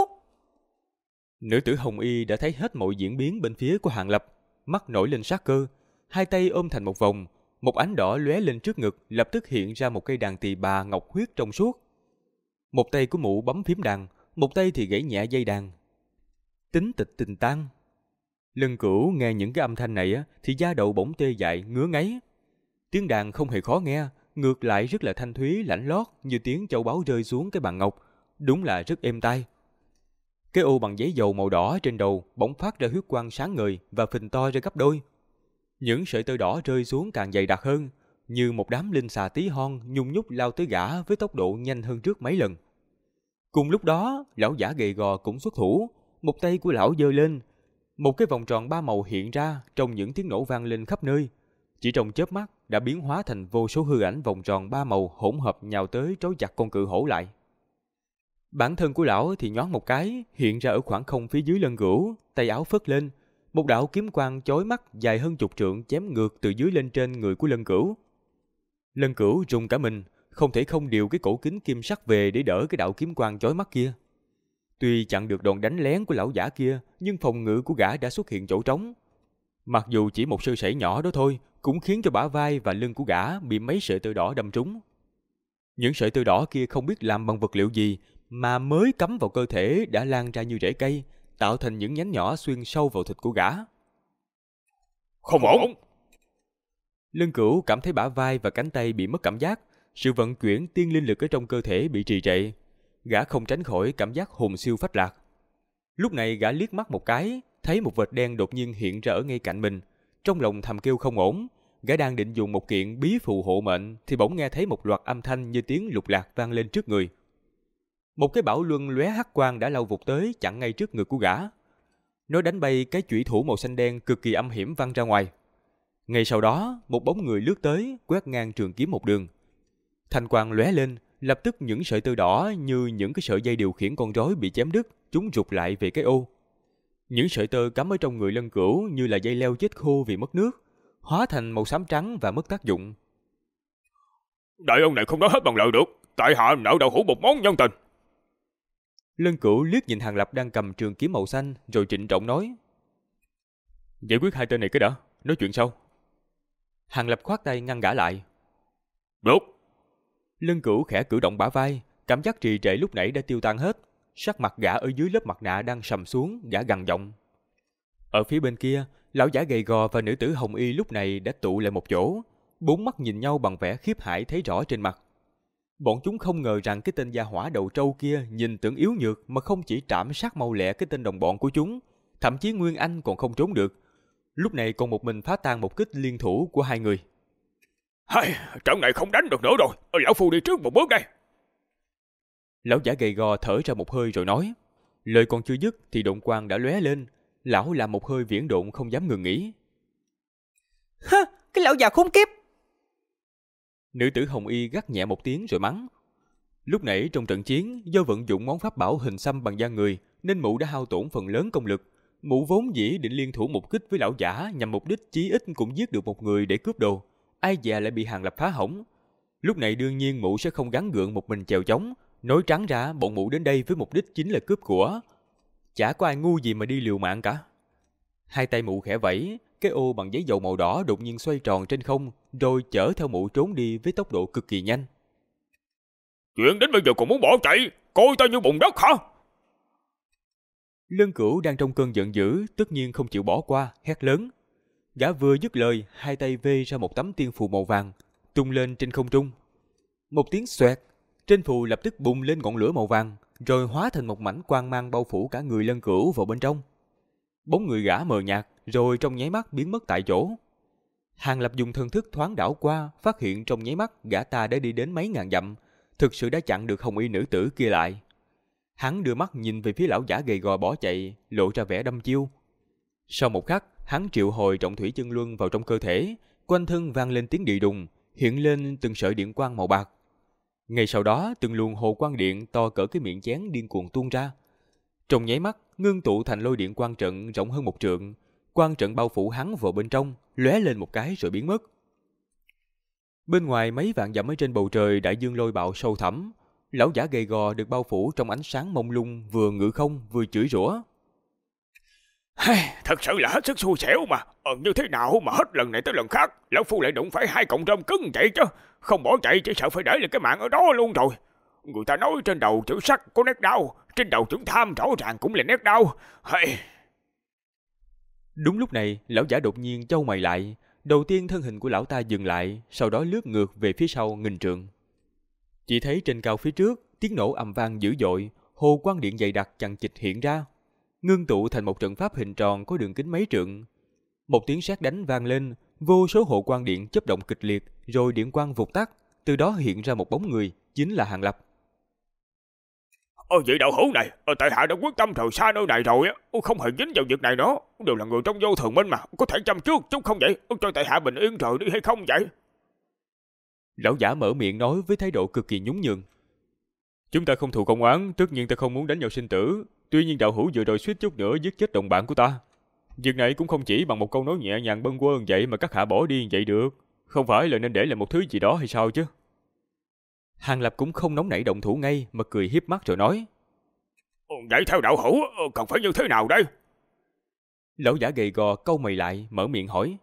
Nữ tử hồng y đã thấy hết mọi diễn biến bên phía của Hàng Lập, mắt nổi lên sát cơ, hai tay ôm thành một vòng, một ánh đỏ lóe lên trước ngực, lập tức hiện ra một cây đàn tỳ bà ngọc huyết trong suốt. Một tay của mụ bấm phím đàn, một tay thì gãy nhẹ dây đàn. Tính tịch tình tan. Lân Cửu nghe những cái âm thanh này thì da đầu bỗng tê dại ngứa ngáy. Tiếng đàn không hề khó nghe, ngược lại rất là thanh thúy lạnh lót như tiếng châu báu rơi xuống cái bàn ngọc, đúng là rất êm tai. Cái ô bằng giấy dầu màu đỏ trên đầu bỗng phát ra huyết quang sáng ngời và phình to ra gấp đôi. Những sợi tơ đỏ rơi xuống càng dày đặc hơn, như một đám linh xà tí hon nhung nhúc lao tới gã với tốc độ nhanh hơn trước mấy lần. Cùng lúc đó, lão giả gầy gò cũng xuất thủ, một tay của lão giơ lên, một cái vòng tròn ba màu hiện ra trong những tiếng nổ vang lên khắp nơi. Chỉ trong chớp mắt đã biến hóa thành vô số hư ảnh vòng tròn ba màu hỗn hợp nhào tới trói chặt con cự hổ lại. Bản thân của lão thì nhoáng một cái hiện ra ở khoảng không phía dưới Lân Cửu, tay áo phất lên, Một đạo kiếm quang chói mắt dài hơn chục trượng chém ngược từ dưới lên trên người của Lân Cửu. Lân Cửu rùng cả mình, không thể không điều cái cổ kính kim sắc về để đỡ cái đạo kiếm quang chói mắt kia. Tuy chặn được đòn đánh lén của lão giả kia, nhưng phòng ngự của gã đã xuất hiện chỗ trống. Mặc dù chỉ một sơ sẩy nhỏ đó thôi, cũng khiến cho bả vai và lưng của gã bị mấy sợi tơ đỏ đâm trúng. Những sợi tơ đỏ kia không biết làm bằng vật liệu gì, mà mới cắm vào cơ thể đã lan ra như rễ cây, tạo thành những nhánh nhỏ xuyên sâu vào thịt của gã. Không ổn! Lân Cửu cảm thấy bả vai và cánh tay bị mất cảm giác, sự vận chuyển tiên linh lực ở trong cơ thể bị trì trệ. Gã không tránh khỏi cảm giác hồn siêu phách lạc. Lúc này gã liếc mắt một cái, thấy một vệt đen đột nhiên hiện ra ở ngay cạnh mình. Trong lòng thầm kêu không ổn, gã đang định dùng một kiện bí phù hộ mệnh thì bỗng nghe thấy một loạt âm thanh như tiếng lục lạc vang lên trước người. Một cái bảo luân lóe hắc quang đã lao vụt tới chặn ngay trước ngực của gã. Nó đánh bay cái chủy thủ màu xanh đen cực kỳ âm hiểm văng ra ngoài. Ngay sau đó, một bóng người lướt tới, quét ngang trường kiếm một đường. Thanh quang lóe lên, lập tức những sợi tơ đỏ như những cái sợi dây điều khiển con rối bị chém đứt, chúng rụt lại về cái ô. Những sợi tơ cắm ở trong người Lân Cửu như là dây leo chết khô vì mất nước, hóa thành màu xám trắng và mất tác dụng. Đại ông này không nói hết bằng lời được, tại hạ nợ đậu hũ một món nhân tình. Lân Cửu liếc nhìn Hàng Lập đang cầm trường kiếm màu xanh, rồi trịnh trọng nói: giải quyết hai tên này cái đã, nói chuyện sau. Hàng Lập khoát tay ngăn gã lại. Được. Lân Cửu khẽ cử động bả vai, cảm giác trì trệ lúc nãy đã tiêu tan hết. Sắc mặt gã ở dưới lớp mặt nạ đang sầm xuống, gã gằn giọng. Ở phía bên kia, lão giả gầy gò và nữ tử hồng y lúc này đã tụ lại một chỗ, bốn mắt nhìn nhau bằng vẻ khiếp hãi thấy rõ trên mặt. Bọn chúng không ngờ rằng cái tên gia hỏa đầu trâu kia nhìn tưởng yếu nhược mà không chỉ trảm sát mau lẹ cái tên đồng bọn của chúng, thậm chí Nguyên Anh còn không trốn được. Lúc này còn một mình phá tan một kích liên thủ của hai người. Hay, trận này không đánh được nữa rồi, lão phu đi trước một bước đây. Lão giả gầy gò thở ra một hơi rồi nói. Lời còn chưa dứt thì độn quang đã lóe lên. Lão làm một hơi viễn độn không dám ngừng nghỉ. Ha, cái lão già khốn kiếp! Nữ tử hồng y gắt nhẹ một tiếng rồi mắng. Lúc nãy trong trận chiến, do vận dụng món pháp bảo hình xăm bằng da người, nên mụ đã hao tổn phần lớn công lực. Mụ vốn dĩ định liên thủ một kích với lão giả nhằm mục đích chí ít cũng giết được một người để cướp đồ. Ai dè lại bị Hàng Lập phá hỏng. Lúc này đương nhiên mụ sẽ không gắng gượng một mình chèo chống. Nói trắng ra, bọn mụ đến đây với mục đích chính là cướp của. Chả có ai ngu gì mà đi liều mạng cả. Hai tay mụ khẽ vẫy, cái ô bằng giấy dầu màu đỏ đột nhiên xoay tròn trên không, rồi chở theo mụ trốn đi với tốc độ cực kỳ nhanh. Chuyện đến bây giờ còn muốn bỏ chạy, coi ta như bùn đất hả? Lân Cửu đang trong cơn giận dữ, tất nhiên không chịu bỏ qua, hét lớn. Gã vừa dứt lời, hai tay vê ra một tấm tiên phù màu vàng, tung lên trên không trung. Một tiếng xoẹt, trên phù lập tức bùng lên ngọn lửa màu vàng, rồi hóa thành một mảnh quang mang bao phủ cả người Lân Cửu vào bên trong. Bóng người gã mờ nhạt, rồi trong nháy mắt biến mất tại chỗ. Hàng Lập dùng thần thức thoáng đảo qua, phát hiện trong nháy mắt gã ta đã đi đến mấy ngàn dặm, thực sự đã chặn được hồng y nữ tử kia lại. Hắn đưa mắt nhìn về phía lão giả gầy gò bỏ chạy, lộ ra vẻ đăm chiêu. Sau một khắc, hắn triệu hồi trọng thủy chân luân vào trong cơ thể, quanh thân vang lên tiếng địa đùng, hiện lên từng sợi điện quang màu bạc. Ngay sau đó, từng luồng hồ quang điện to cỡ cái miệng chén điên cuồng tuôn ra. Trong nháy mắt, ngưng tụ thành lôi điện quang trận rộng hơn một trượng, quang trận bao phủ hắn vào bên trong, lóe lên một cái rồi biến mất. Bên ngoài mấy vạn dặm ở trên bầu trời đại dương lôi bạo sâu thẳm, lão giả gầy gò được bao phủ trong ánh sáng mông lung, vừa ngự không vừa chửi rủa. Thật sự là hết sức xui xẻo mà. Như thế nào mà hết lần này tới lần khác lão phu lại đụng phải hai cọng rơm cứng vậy chứ. Không bỏ chạy chỉ sợ phải để lại cái mạng ở đó luôn rồi. Người ta nói trên đầu chữ sắt có nét đau, trên đầu chữ tham rõ ràng cũng là nét đau. Đúng lúc này, lão giả đột nhiên chau mày lại. Đầu tiên thân hình của lão ta dừng lại, sau đó lướt ngược về phía sau nghìn trượng. Chỉ thấy trên cao phía trước, tiếng nổ ầm vang dữ dội, hồ quang điện dày đặc chằng chịt hiện ra, ngưng tụ thành một trận pháp hình tròn có đường kính mấy trượng. Một tiếng sét đánh vang lên, vô số hồ quang điện chớp động kịch liệt, rồi điện quang vụt tắt, từ đó hiện ra một bóng người, chính là Hàng Lập. Vị đạo hữu này, tại hạ đã quyết tâm rời xa nơi này rồi, không hề dính vào việc này nữa, đều là người trong vô thường minh mà, có thể chăm trước chút không vậy, cho tại hạ bình yên rời đi hay không vậy? Lão giả mở miệng nói với thái độ cực kỳ nhún nhường. Chúng ta không thù không oán, tất nhiên ta không muốn đánh nhau sinh tử, tuy nhiên đạo hữu vừa rồi suýt chút nữa giết chết đồng bạn của ta. Việc này cũng không chỉ bằng một câu nói nhẹ nhàng bâng quơ vậy mà các hạ bỏ đi vậy được. Không phải là nên để lại một thứ gì đó hay sao chứ? Hàng Lập cũng không nóng nảy động thủ ngay mà cười hiếp mắt rồi nói. Vậy theo đạo hữu cần phải như thế nào đây? Lão giả gầy gò cau mày lại mở miệng hỏi.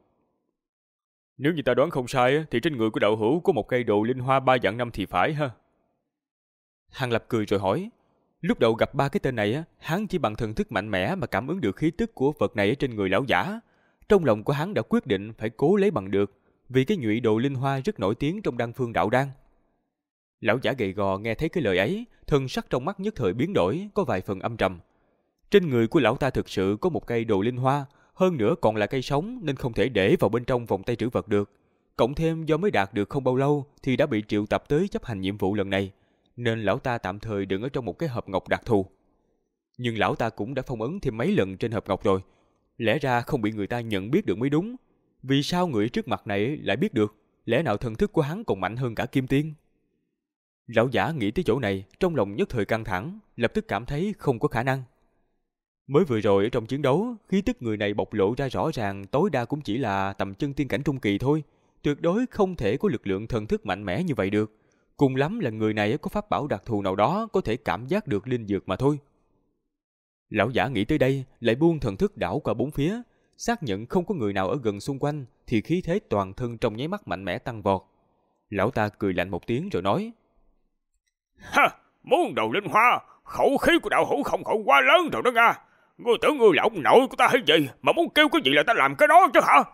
Nếu như ta đoán không sai thì trên người của đạo hữu có một cây đồ linh hoa 3 vạn năm thì phải ha. Hàng Lập cười rồi hỏi. Lúc đầu gặp ba cái tên này hắn chỉ bằng thần thức mạnh mẽ mà cảm ứng được khí tức của vật này ở trên người lão giả. Trong lòng của hắn đã quyết định phải cố lấy bằng được, vì cái nhụy đồ linh hoa rất nổi tiếng trong đan phương đạo đan. Lão giả gầy gò nghe thấy cái lời ấy, thần sắc trong mắt nhất thời biến đổi, có vài phần âm trầm. Trên người của lão ta thực sự có một cây đồ linh hoa, hơn nữa còn là cây sống nên không thể để vào bên trong vòng tay trữ vật được. Cộng thêm do mới đạt được không bao lâu thì đã bị triệu tập tới chấp hành nhiệm vụ lần này, nên lão ta tạm thời đựng ở trong một cái hộp ngọc đặc thù. Nhưng lão ta cũng đã phong ấn thêm mấy lần trên hộp ngọc rồi, lẽ ra không bị người ta nhận biết được mới đúng. Vì sao người trước mặt này lại biết được? Lẽ nào thần thức của hắn còn mạnh hơn cả Kim Tiên? Lão giả nghĩ tới chỗ này, trong lòng nhất thời căng thẳng, lập tức cảm thấy không có khả năng. Mới vừa rồi ở trong chiến đấu, khí tức người này bộc lộ ra rõ ràng tối đa cũng chỉ là tầm chân tiên cảnh trung kỳ thôi, tuyệt đối không thể có lực lượng thần thức mạnh mẽ như vậy được. Cùng lắm là người này có pháp bảo đặc thù nào đó có thể cảm giác được linh dược mà thôi. Lão giả nghĩ tới đây, lại buông thần thức đảo qua bốn phía, xác nhận không có người nào ở gần xung quanh thì khí thế toàn thân trong nháy mắt mạnh mẽ tăng vọt. Lão ta cười lạnh một tiếng rồi nói. Ha, muốn đồ linh hoa, khẩu khí của đạo hữu không khỏi quá lớn rồi đó nha. Ngươi tưởng ngươi là ông nội của ta hay gì mà muốn kêu cái gì là ta làm cái đó chứ hả?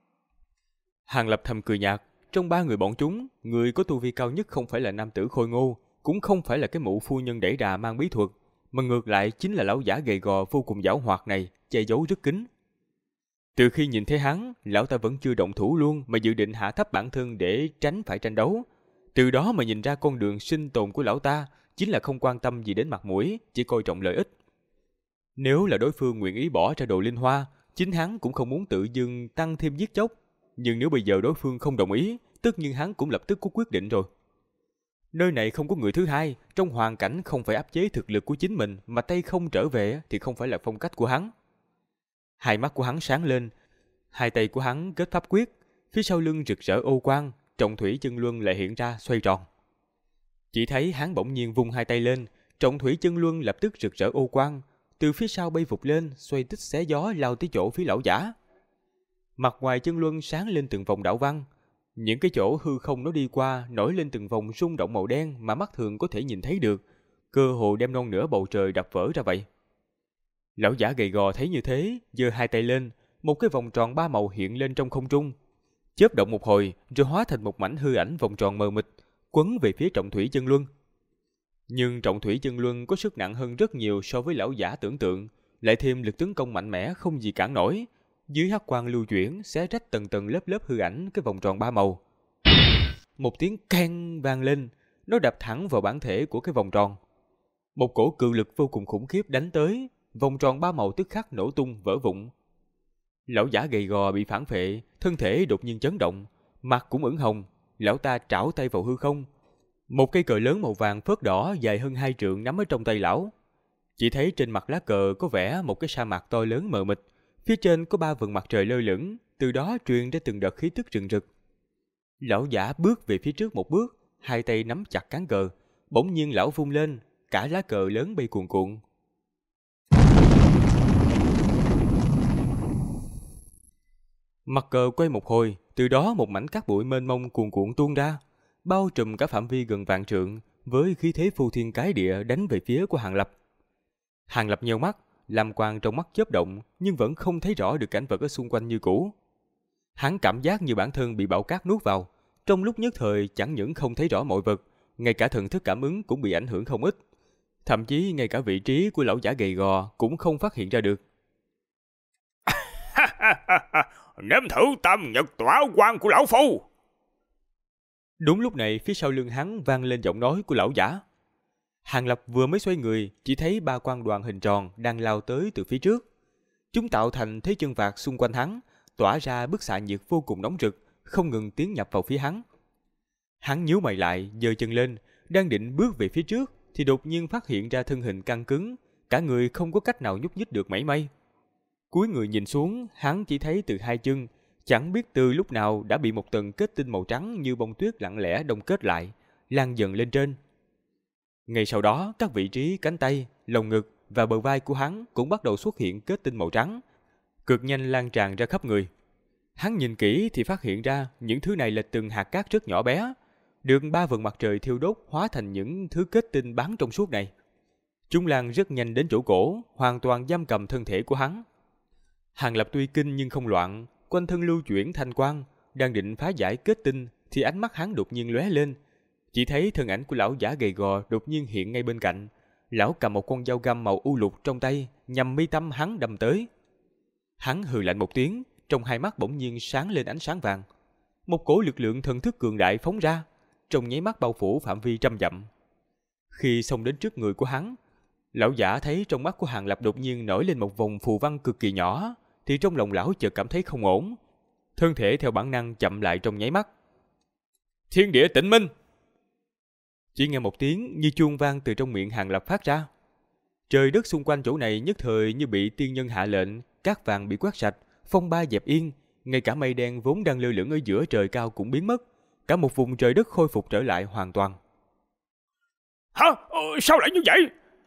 Hàng Lập thầm cười nhạt, trong ba người bọn chúng, người có tu vi cao nhất không phải là nam tử khôi ngô, cũng không phải là cái mụ phu nhân đẩy đà mang bí thuật, mà ngược lại chính là lão giả gầy gò vô cùng giảo hoạt này, che giấu rất kín. Từ khi nhìn thấy hắn, lão ta vẫn chưa động thủ luôn mà dự định hạ thấp bản thân để tránh phải tranh đấu. Từ đó mà nhìn ra con đường sinh tồn của lão ta chính là không quan tâm gì đến mặt mũi, chỉ coi trọng lợi ích. Nếu là đối phương nguyện ý bỏ ra đồ linh hoa, chính hắn cũng không muốn tự dưng tăng thêm giết chóc. Nhưng nếu bây giờ đối phương không đồng ý, tất nhiên hắn cũng lập tức có quyết định rồi. Nơi này không có người thứ hai, trong hoàn cảnh không phải áp chế thực lực của chính mình mà tay không trở về thì không phải là phong cách của hắn. Hai mắt của hắn sáng lên, hai tay của hắn kết pháp quyết, phía sau lưng rực rỡ ô quang, trọng thủy chân luân lại hiện ra xoay tròn. Chỉ thấy hắn bỗng nhiên vung hai tay lên, trọng thủy chân luân lập tức rực rỡ ô quang, từ phía sau bay vụt lên, xoay tích xé gió lao tới chỗ phía lão giả. Mặt ngoài chân luân sáng lên từng vòng đạo văn, những cái chỗ hư không nó đi qua nổi lên từng vòng rung động màu đen mà mắt thường có thể nhìn thấy được, cơ hồ đem non nửa bầu trời đập vỡ ra vậy. Lão giả gầy gò thấy như thế, giơ hai tay lên, một cái vòng tròn ba màu hiện lên trong không trung, chớp động một hồi rồi hóa thành một mảnh hư ảnh vòng tròn mờ mịt, quấn về phía trọng thủy chân luân. Nhưng trọng thủy chân luân có sức nặng hơn rất nhiều so với lão giả tưởng tượng, lại thêm lực tấn công mạnh mẽ không gì cản nổi. Dưới hắc quang lưu chuyển, xé rách tầng tầng lớp lớp hư ảnh cái vòng tròn ba màu. Một tiếng keng vang lên, nó đập thẳng vào bản thể của cái vòng tròn. Một cổ cự lực vô cùng khủng khiếp đánh tới, vòng tròn ba màu tức khắc nổ tung vỡ vụn. Lão giả gầy gò bị phản phệ, thân thể đột nhiên chấn động, mặt cũng ửng hồng. Lão ta trảo tay vào hư không, một cây cờ lớn màu vàng phớt đỏ dài hơn 2 trượng nắm ở trong tay lão. Chỉ thấy trên mặt lá cờ có vẽ một cái sa mạc to lớn mờ mịt, phía trên có 3 vầng mặt trời lơ lửng, từ đó truyền ra từng đợt khí tức rừng rực. Lão giả bước về phía trước một bước, hai tay nắm chặt cán cờ, bỗng nhiên lão vung lên, cả lá cờ lớn bay cuồn cuộn. Mặt cờ quay một hồi, từ đó một mảnh cát bụi mênh mông cuồn cuộn tuôn ra, bao trùm cả phạm vi gần vạn trượng, với khí thế phô thiên cái địa đánh về phía của Hàng Lập. Hàng Lập nheo mắt, lam quang trong mắt chớp động, nhưng vẫn không thấy rõ được cảnh vật ở xung quanh như cũ. Hắn cảm giác như bản thân bị bão cát nuốt vào, trong lúc nhất thời chẳng những không thấy rõ mọi vật, ngay cả thần thức cảm ứng cũng bị ảnh hưởng không ít. Thậm chí ngay cả vị trí của lão giả gầy gò cũng không phát hiện ra được. Nếm thử tam nhật tỏa quan của lão phu. Đúng lúc này phía sau lưng hắn vang lên giọng nói của lão giả. Hàng Lập vừa mới xoay người, chỉ thấy 3 quang đoàn hình tròn đang lao tới từ phía trước. Chúng tạo thành thế chân vạc xung quanh hắn, tỏa ra bức xạ nhiệt vô cùng nóng rực, không ngừng tiến nhập vào phía hắn. Hắn nhíu mày lại, giơ chân lên, đang định bước về phía trước thì đột nhiên phát hiện ra thân hình căng cứng, cả người không có cách nào nhúc nhích được mảy may. Cúi người nhìn xuống, hắn chỉ thấy từ hai chân, chẳng biết từ lúc nào đã bị một tầng kết tinh màu trắng như bông tuyết lặng lẽ đông kết lại, lan dần lên trên. Ngay sau đó, các vị trí cánh tay, lồng ngực và bờ vai của hắn cũng bắt đầu xuất hiện kết tinh màu trắng, cực nhanh lan tràn ra khắp người. Hắn nhìn kỹ thì phát hiện ra những thứ này là từng hạt cát rất nhỏ bé, được 3 vầng mặt trời thiêu đốt hóa thành những thứ kết tinh bán trong suốt này. Chúng lan rất nhanh đến chỗ cổ, hoàn toàn giam cầm thân thể của hắn. Hàng Lập tuy kinh nhưng không loạn, quanh thân lưu chuyển thanh quang, đang định phá giải kết tinh thì ánh mắt hắn đột nhiên lóe lên. Chỉ thấy thân ảnh của lão giả gầy gò đột nhiên hiện ngay bên cạnh. Lão cầm một con dao găm màu u lục trong tay, nhằm mi tâm hắn đâm tới. Hắn hừ lạnh một tiếng, trong hai mắt bỗng nhiên sáng lên ánh sáng vàng. Một cỗ lực lượng thần thức cường đại phóng ra, trong nháy mắt bao phủ phạm vi trăm dặm. Khi xông đến trước người của hắn, lão giả thấy trong mắt của Hàng Lập đột nhiên nổi lên một vòng phù văn cực kỳ nhỏ, thì trong lòng lão chợt cảm thấy không ổn. Thân thể theo bản năng chậm lại trong nháy mắt. Thiên địa tĩnh minh! Chỉ nghe một tiếng như chuông vang từ trong miệng Hàng Lập phát ra. Trời đất xung quanh chỗ này nhất thời như bị tiên nhân hạ lệnh, cát vàng bị quét sạch, phong ba dẹp yên, ngay cả mây đen vốn đang lơ lửng ở giữa trời cao cũng biến mất, cả một vùng trời đất khôi phục trở lại hoàn toàn. Hả? Sao lại như vậy?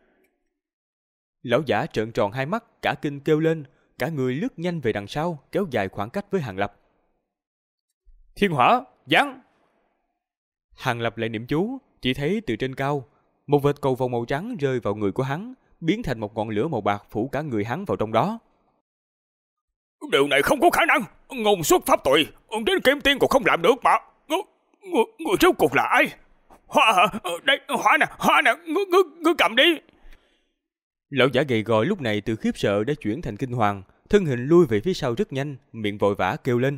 Lão giả trợn tròn hai mắt, cả kinh kêu lên, cả người lướt nhanh về đằng sau, kéo dài khoảng cách với Hàng Lập. Thiên hỏa, giáng! Hàng Lập lại niệm chú, chỉ thấy từ trên cao, một vệt cầu vồng màu trắng rơi vào người của hắn, biến thành một ngọn lửa màu bạc phủ cả người hắn vào trong đó. Điều này không có khả năng, ngôn xuất pháp tùy, đến Kim Tiên còn không làm được mà. Người rốt cuộc là ai? Hoa hả? Đây, hỏa nè, ngươi cầm đi. Lão giả gầy gò lúc này từ khiếp sợ đã chuyển thành kinh hoàng, thân hình lui về phía sau rất nhanh, miệng vội vã kêu lên.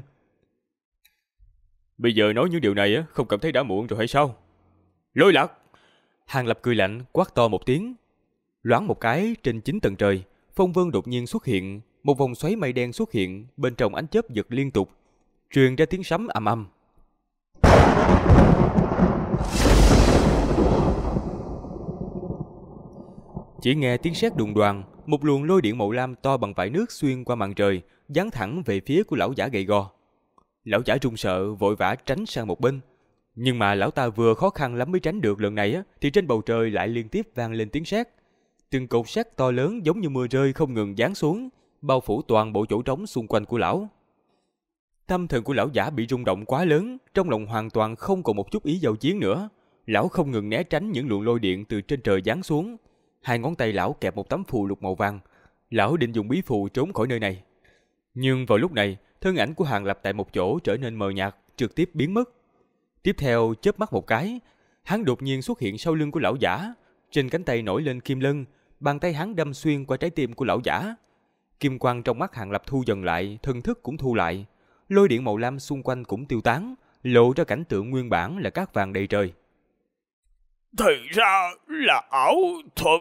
Bây giờ nói những điều này không cảm thấy đã muộn rồi hay sao? Lôi lạc! Hàng Lập cười lạnh, quát to một tiếng. Loáng một cái, trên 9 tầng trời, phong vân đột nhiên xuất hiện, một vòng xoáy mây đen xuất hiện, bên trong ánh chớp giật liên tục, truyền ra tiếng sấm ầm ầm. Chỉ nghe tiếng sét đùng đoàng, một luồng lôi điện màu lam to bằng vải nước xuyên qua màn trời, giáng thẳng về phía của lão giả gầy gò. Lão giả run sợ, vội vã tránh sang một bên. Nhưng mà lão ta vừa khó khăn lắm mới tránh được lần này thì trên bầu trời lại liên tiếp vang lên tiếng sét. Từng cột sét to lớn giống như mưa rơi không ngừng giáng xuống, bao phủ toàn bộ chỗ trống xung quanh của lão. Tâm thần của lão giả bị rung động quá lớn, trong lòng hoàn toàn không còn một chút ý giao chiến nữa. Lão không ngừng né tránh những luồng lôi điện từ trên trời giáng xuống. Hai ngón tay lão kẹp một tấm phù lục màu vàng. Lão định dùng bí phù trốn khỏi nơi này. Nhưng vào lúc này, thân ảnh của Hàng Lập tại một chỗ trở nên mờ nhạt, trực tiếp biến mất. Tiếp theo, chớp mắt một cái, hắn đột nhiên xuất hiện sau lưng của lão giả. Trên cánh tay nổi lên kim lân, bàn tay hắn đâm xuyên qua trái tim của lão giả. Kim quang trong mắt Hàng Lập thu dần lại, thần thức cũng thu lại. Lôi điện màu lam xung quanh cũng tiêu tán, lộ ra cảnh tượng nguyên bản là cát vàng đầy trời. Thì ra là ảo thuật.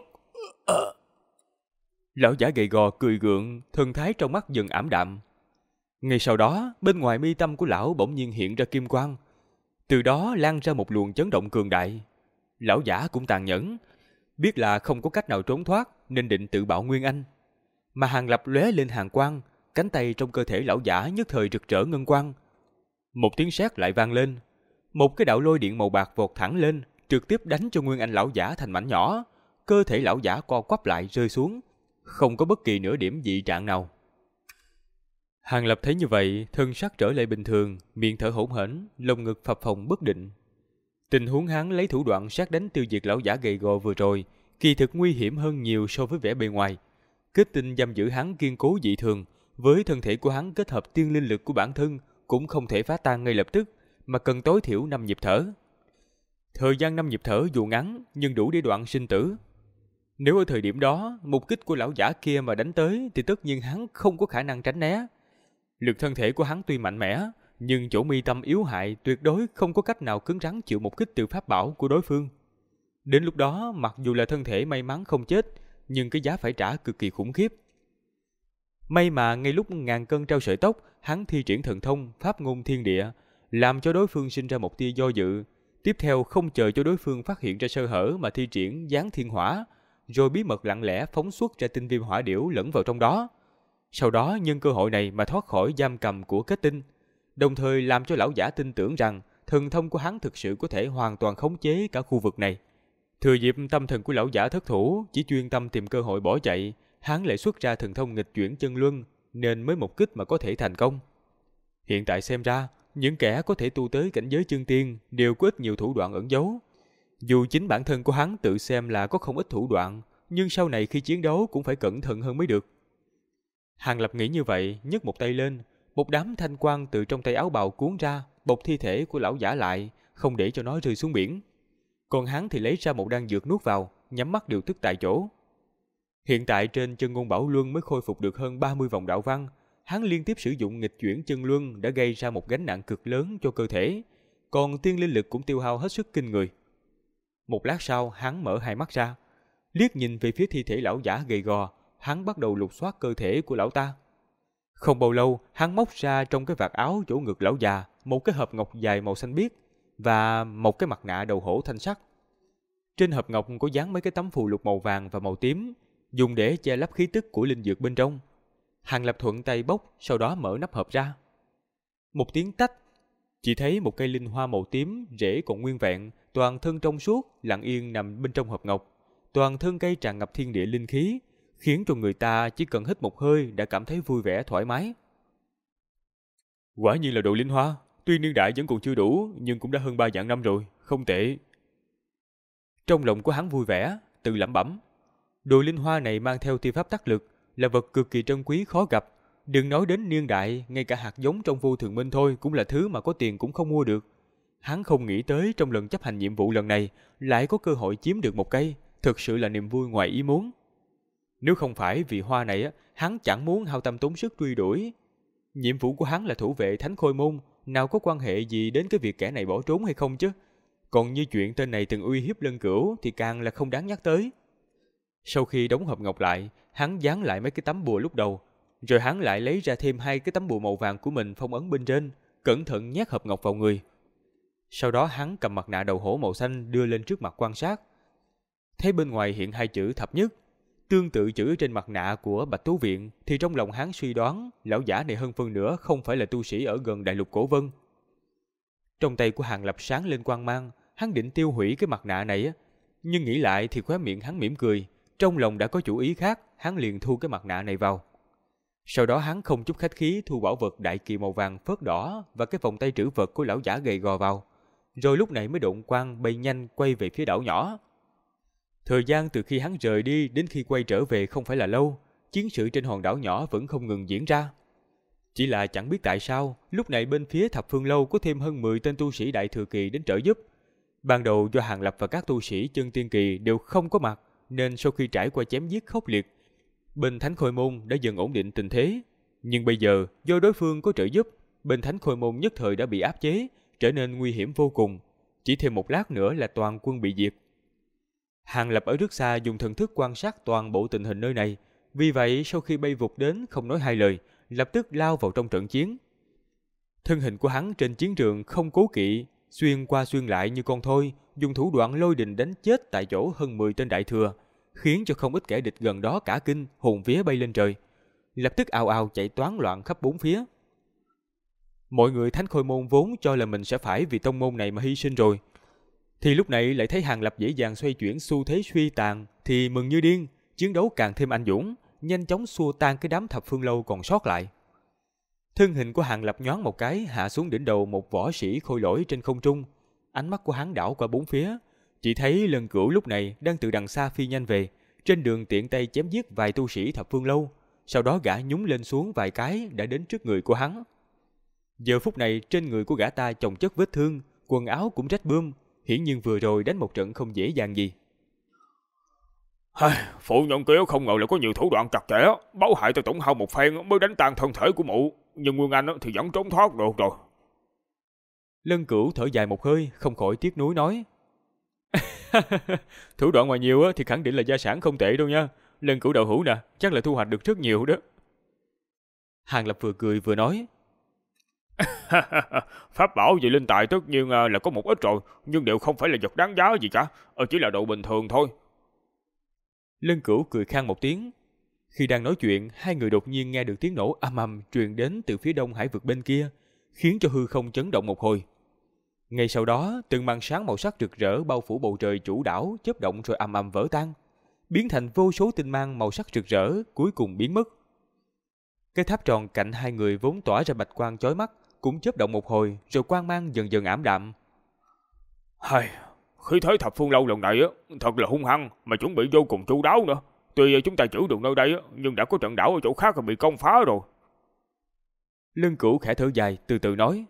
Lão giả gầy gò cười gượng, thần thái trong mắt dần ảm đạm. Ngay sau đó, bên ngoài mi tâm của lão bỗng nhiên hiện ra kim quang. Từ đó lan ra một luồng chấn động cường đại. Lão giả cũng tàn nhẫn, biết là không có cách nào trốn thoát nên định tự bạo nguyên anh. Mà Hàng Lập lóe lên hàn quang, cánh tay trong cơ thể lão giả nhất thời rực rỡ ngân quang. Một tiếng sét lại vang lên, một cái đạo lôi điện màu bạc vọt thẳng lên, trực tiếp đánh cho nguyên anh lão giả thành mảnh nhỏ. Cơ thể lão giả co quắp lại rơi xuống, không có bất kỳ nửa điểm dị trạng nào. Hàng Lập thấy như vậy, thân sắc trở lại bình thường, miệng thở hổn hển, lồng ngực phập phồng bất định. Tình huống hắn lấy thủ đoạn sát đánh tiêu diệt lão giả gầy gò vừa rồi, kỳ thực nguy hiểm hơn nhiều so với vẻ bề ngoài. Kết tinh giam giữ hắn kiên cố dị thường, với thân thể của hắn kết hợp tiên linh lực của bản thân cũng không thể phá tan ngay lập tức, mà cần tối thiểu 5 nhịp thở. Thời gian 5 nhịp thở dù ngắn nhưng đủ để đoạn sinh tử. Nếu ở thời điểm đó, mục kích của lão giả kia mà đánh tới thì tất nhiên hắn không có khả năng tránh né. Lực thân thể của hắn tuy mạnh mẽ, nhưng chỗ mi tâm yếu hại tuyệt đối không có cách nào cứng rắn chịu một kích từ pháp bảo của đối phương. Đến lúc đó, mặc dù là thân thể may mắn không chết, nhưng cái giá phải trả cực kỳ khủng khiếp. May mà ngay lúc ngàn cân treo sợi tóc, hắn thi triển thần thông, pháp ngôn thiên địa, làm cho đối phương sinh ra một tia do dự. Tiếp theo không chờ cho đối phương phát hiện ra sơ hở mà thi triển giáng thiên hỏa, rồi bí mật lặng lẽ phóng xuất ra tinh viêm hỏa điểu lẫn vào trong đó. sau đó nhân cơ hội này mà thoát khỏi giam cầm của kết tinh, đồng thời làm cho lão giả tin tưởng rằng thần thông của hắn thực sự có thể hoàn toàn khống chế cả khu vực này. Thừa dịp tâm thần của lão giả thất thủ, chỉ chuyên tâm tìm cơ hội bỏ chạy, hắn lại xuất ra thần thông nghịch chuyển chân luân, nên mới một kích mà có thể thành công. Hiện tại xem ra, những kẻ có thể tu tới cảnh giới chân tiên đều có ít nhiều thủ đoạn ẩn giấu. Dù chính bản thân của hắn tự xem là có không ít thủ đoạn, nhưng sau này khi chiến đấu cũng phải cẩn thận hơn mới được. Hàng Lập nghĩ như vậy, nhấc một tay lên, một đám thanh quang từ trong tay áo bào cuốn ra, bọc thi thể của lão giả lại, không để cho nó rơi xuống biển. Còn hắn thì lấy ra một đan dược nuốt vào, nhắm mắt điều tức tại chỗ. Hiện tại trên chân ngôn bảo luân mới khôi phục được hơn 30 vòng đạo văn, hắn liên tiếp sử dụng nghịch chuyển chân luân đã gây ra một gánh nặng cực lớn cho cơ thể, còn tiên linh lực cũng tiêu hao hết sức kinh người. Một lát sau, hắn mở hai mắt ra, liếc nhìn về phía thi thể lão giả gầy gò, hắn bắt đầu lục soát cơ thể của lão ta. Không bao lâu, hắn móc ra trong cái vạt áo chỗ ngực lão già một cái hộp ngọc dài màu xanh biếc và một cái mặt nạ đầu hổ thanh sắt. Trên hộp ngọc có dán mấy cái tấm phù lục màu vàng và màu tím, dùng để che lấp khí tức của linh dược bên trong. Hàng Lập thuận tay bốc, sau đó mở nắp hộp ra. Một tiếng tách, chỉ thấy một cây linh hoa màu tím, rễ còn nguyên vẹn, toàn thân trong suốt, lặng yên nằm bên trong hộp ngọc. Toàn thân cây tràn ngập thiên địa linh khí, khiến cho người ta chỉ cần hít một hơi đã cảm thấy vui vẻ thoải mái. Quả nhiên là đồ linh hoa, tuy niên đại vẫn còn chưa đủ, nhưng cũng đã hơn 3 vạn năm rồi, không tệ. Trong lòng của hắn vui vẻ, tự lẩm bẩm. Đồ linh hoa này mang theo tia pháp tắc lực, là vật cực kỳ trân quý khó gặp. Đừng nói đến niên đại, ngay cả hạt giống trong vô thường minh thôi cũng là thứ mà có tiền cũng không mua được. Hắn không nghĩ tới trong lần chấp hành nhiệm vụ lần này lại có cơ hội chiếm được một cây, thực sự là niềm vui ngoài ý muốn. Nếu không phải vì hoa này, hắn chẳng muốn hao tâm tốn sức truy đuổi. Nhiệm vụ của hắn là thủ vệ Thánh Khôi Môn, nào có quan hệ gì đến cái việc kẻ này bỏ trốn hay không chứ. Còn như chuyện tên này từng uy hiếp Lân Cửu thì càng là không đáng nhắc tới. Sau khi đóng hộp ngọc lại, hắn dán lại mấy cái tấm bùa lúc đầu, rồi hắn lại lấy ra thêm 2 cái tấm bùa màu vàng của mình phong ấn bên trên, cẩn thận nhét hộp ngọc vào người. Sau đó hắn cầm mặt nạ đầu hổ màu xanh đưa lên trước mặt quan sát. Thấy bên ngoài hiện 2 chữ thập nhất, tương tự chữ trên mặt nạ của Bạch Tú Viện, thì trong lòng hắn suy đoán lão giả này hơn phân nửa không phải là tu sĩ ở gần Đại Lục Cổ Vân. Trong tay của Hàng Lập sáng lên quang mang, hắn định tiêu hủy cái mặt nạ này, nhưng nghĩ lại thì khóe miệng hắn mỉm cười, trong lòng đã có chủ ý khác, hắn liền thu cái mặt nạ này vào. Sau đó hắn không chút khách khí thu bảo vật đại kỳ màu vàng phớt đỏ và cái vòng tay trữ vật của lão giả gầy gò vào, rồi lúc này mới độn quang bay nhanh quay về phía đảo nhỏ. Thời gian từ khi hắn rời đi đến khi quay trở về không phải là lâu, chiến sự trên hòn đảo nhỏ vẫn không ngừng diễn ra. Chỉ là chẳng biết tại sao, lúc này bên phía Thập Phương Lâu có thêm hơn 10 tên tu sĩ đại thừa kỳ đến trợ giúp. Ban đầu do Hàng Lập và các tu sĩ chân tiên kỳ đều không có mặt, nên sau khi trải qua chém giết khốc liệt, bên Thánh Khôi Môn đã dần ổn định tình thế. Nhưng bây giờ, do đối phương có trợ giúp, bên Thánh Khôi Môn nhất thời đã bị áp chế, trở nên nguy hiểm vô cùng. Chỉ thêm một lát nữa là toàn quân bị diệt. Hàng Lập ở rất xa dùng thần thức quan sát toàn bộ tình hình nơi này, vì vậy sau khi bay vụt đến không nói hai lời, lập tức lao vào trong trận chiến. Thân hình của hắn trên chiến trường không cố kỵ, xuyên qua xuyên lại như con thoi, dùng thủ đoạn lôi đình đánh chết tại chỗ hơn 10 tên đại thừa, khiến cho không ít kẻ địch gần đó cả kinh, hồn vía bay lên trời, lập tức ào ào chạy toán loạn khắp bốn phía. Mọi người Thánh Khôi Môn vốn cho là mình sẽ phải vì tông môn này mà hy sinh rồi, thì lúc này lại thấy Hàng Lập dễ dàng xoay chuyển xu thế suy tàn, thì mừng như điên, chiến đấu càng thêm anh dũng, nhanh chóng xua tan cái đám Thập Phương Lâu còn sót lại. Thân hình của Hàng Lập nhoáng một cái hạ xuống đỉnh đầu một võ sĩ khôi lỗi trên không trung, ánh mắt của hắn đảo qua bốn phía, chỉ thấy Lân Cửu lúc này đang từ đằng xa phi nhanh về, trên đường tiện tay chém giết vài tu sĩ Thập Phương Lâu, sau đó gã nhúng lên xuống vài cái đã đến trước người của hắn. Giờ phút này trên người của gã ta chồng chất vết thương, quần áo cũng rách bươm, hiển nhiên vừa rồi đánh một trận không dễ dàng gì. Phụ nhân kia không ngờ là có nhiều thủ đoạn chặt chẽ, báo hại tôi tổn hao một phen mới đánh tan thân thể của mụ, nhưng Nguyên Anh thì vẫn trốn thoát được rồi. Lân Cửu thở dài một hơi, không khỏi tiếc nuối nói. Thủ đoạn ngoài nhiều thì khẳng định là gia sản không tệ đâu nha. Lân Cửu đạo hữu nè, chắc là thu hoạch được rất nhiều đó. Hàng Lập vừa cười vừa nói. Pháp bảo về linh tài tất nhiên là có một ít rồi, nhưng đều không phải là vật đáng giá gì cả, chỉ là độ bình thường thôi. Lân Cửu cười khan một tiếng. Khi đang nói chuyện, hai người đột nhiên nghe được tiếng nổ ầm ầm truyền đến từ phía đông hải vực bên kia, khiến cho hư không chấn động một hồi. Ngay sau đó, từng màn sáng màu sắc rực rỡ bao phủ bầu trời chủ đảo chớp động rồi ầm ầm vỡ tan, biến thành vô số tinh mang màu sắc rực rỡ, cuối cùng biến mất. Cái tháp tròn cạnh hai người vốn tỏa ra bạch quang chói mắt, cũng chớp động một hồi rồi quang mang dần dần ảm đạm. Hay, khí thế thập phương lâu lần này thật là hung hăng mà chuẩn bị vô cùng chu đáo nữa. Tuy chúng ta giữ được nơi đây nhưng đã có trận đảo ở chỗ khác bị công phá rồi. Lân Cửu khẽ thở dài, từ từ nói.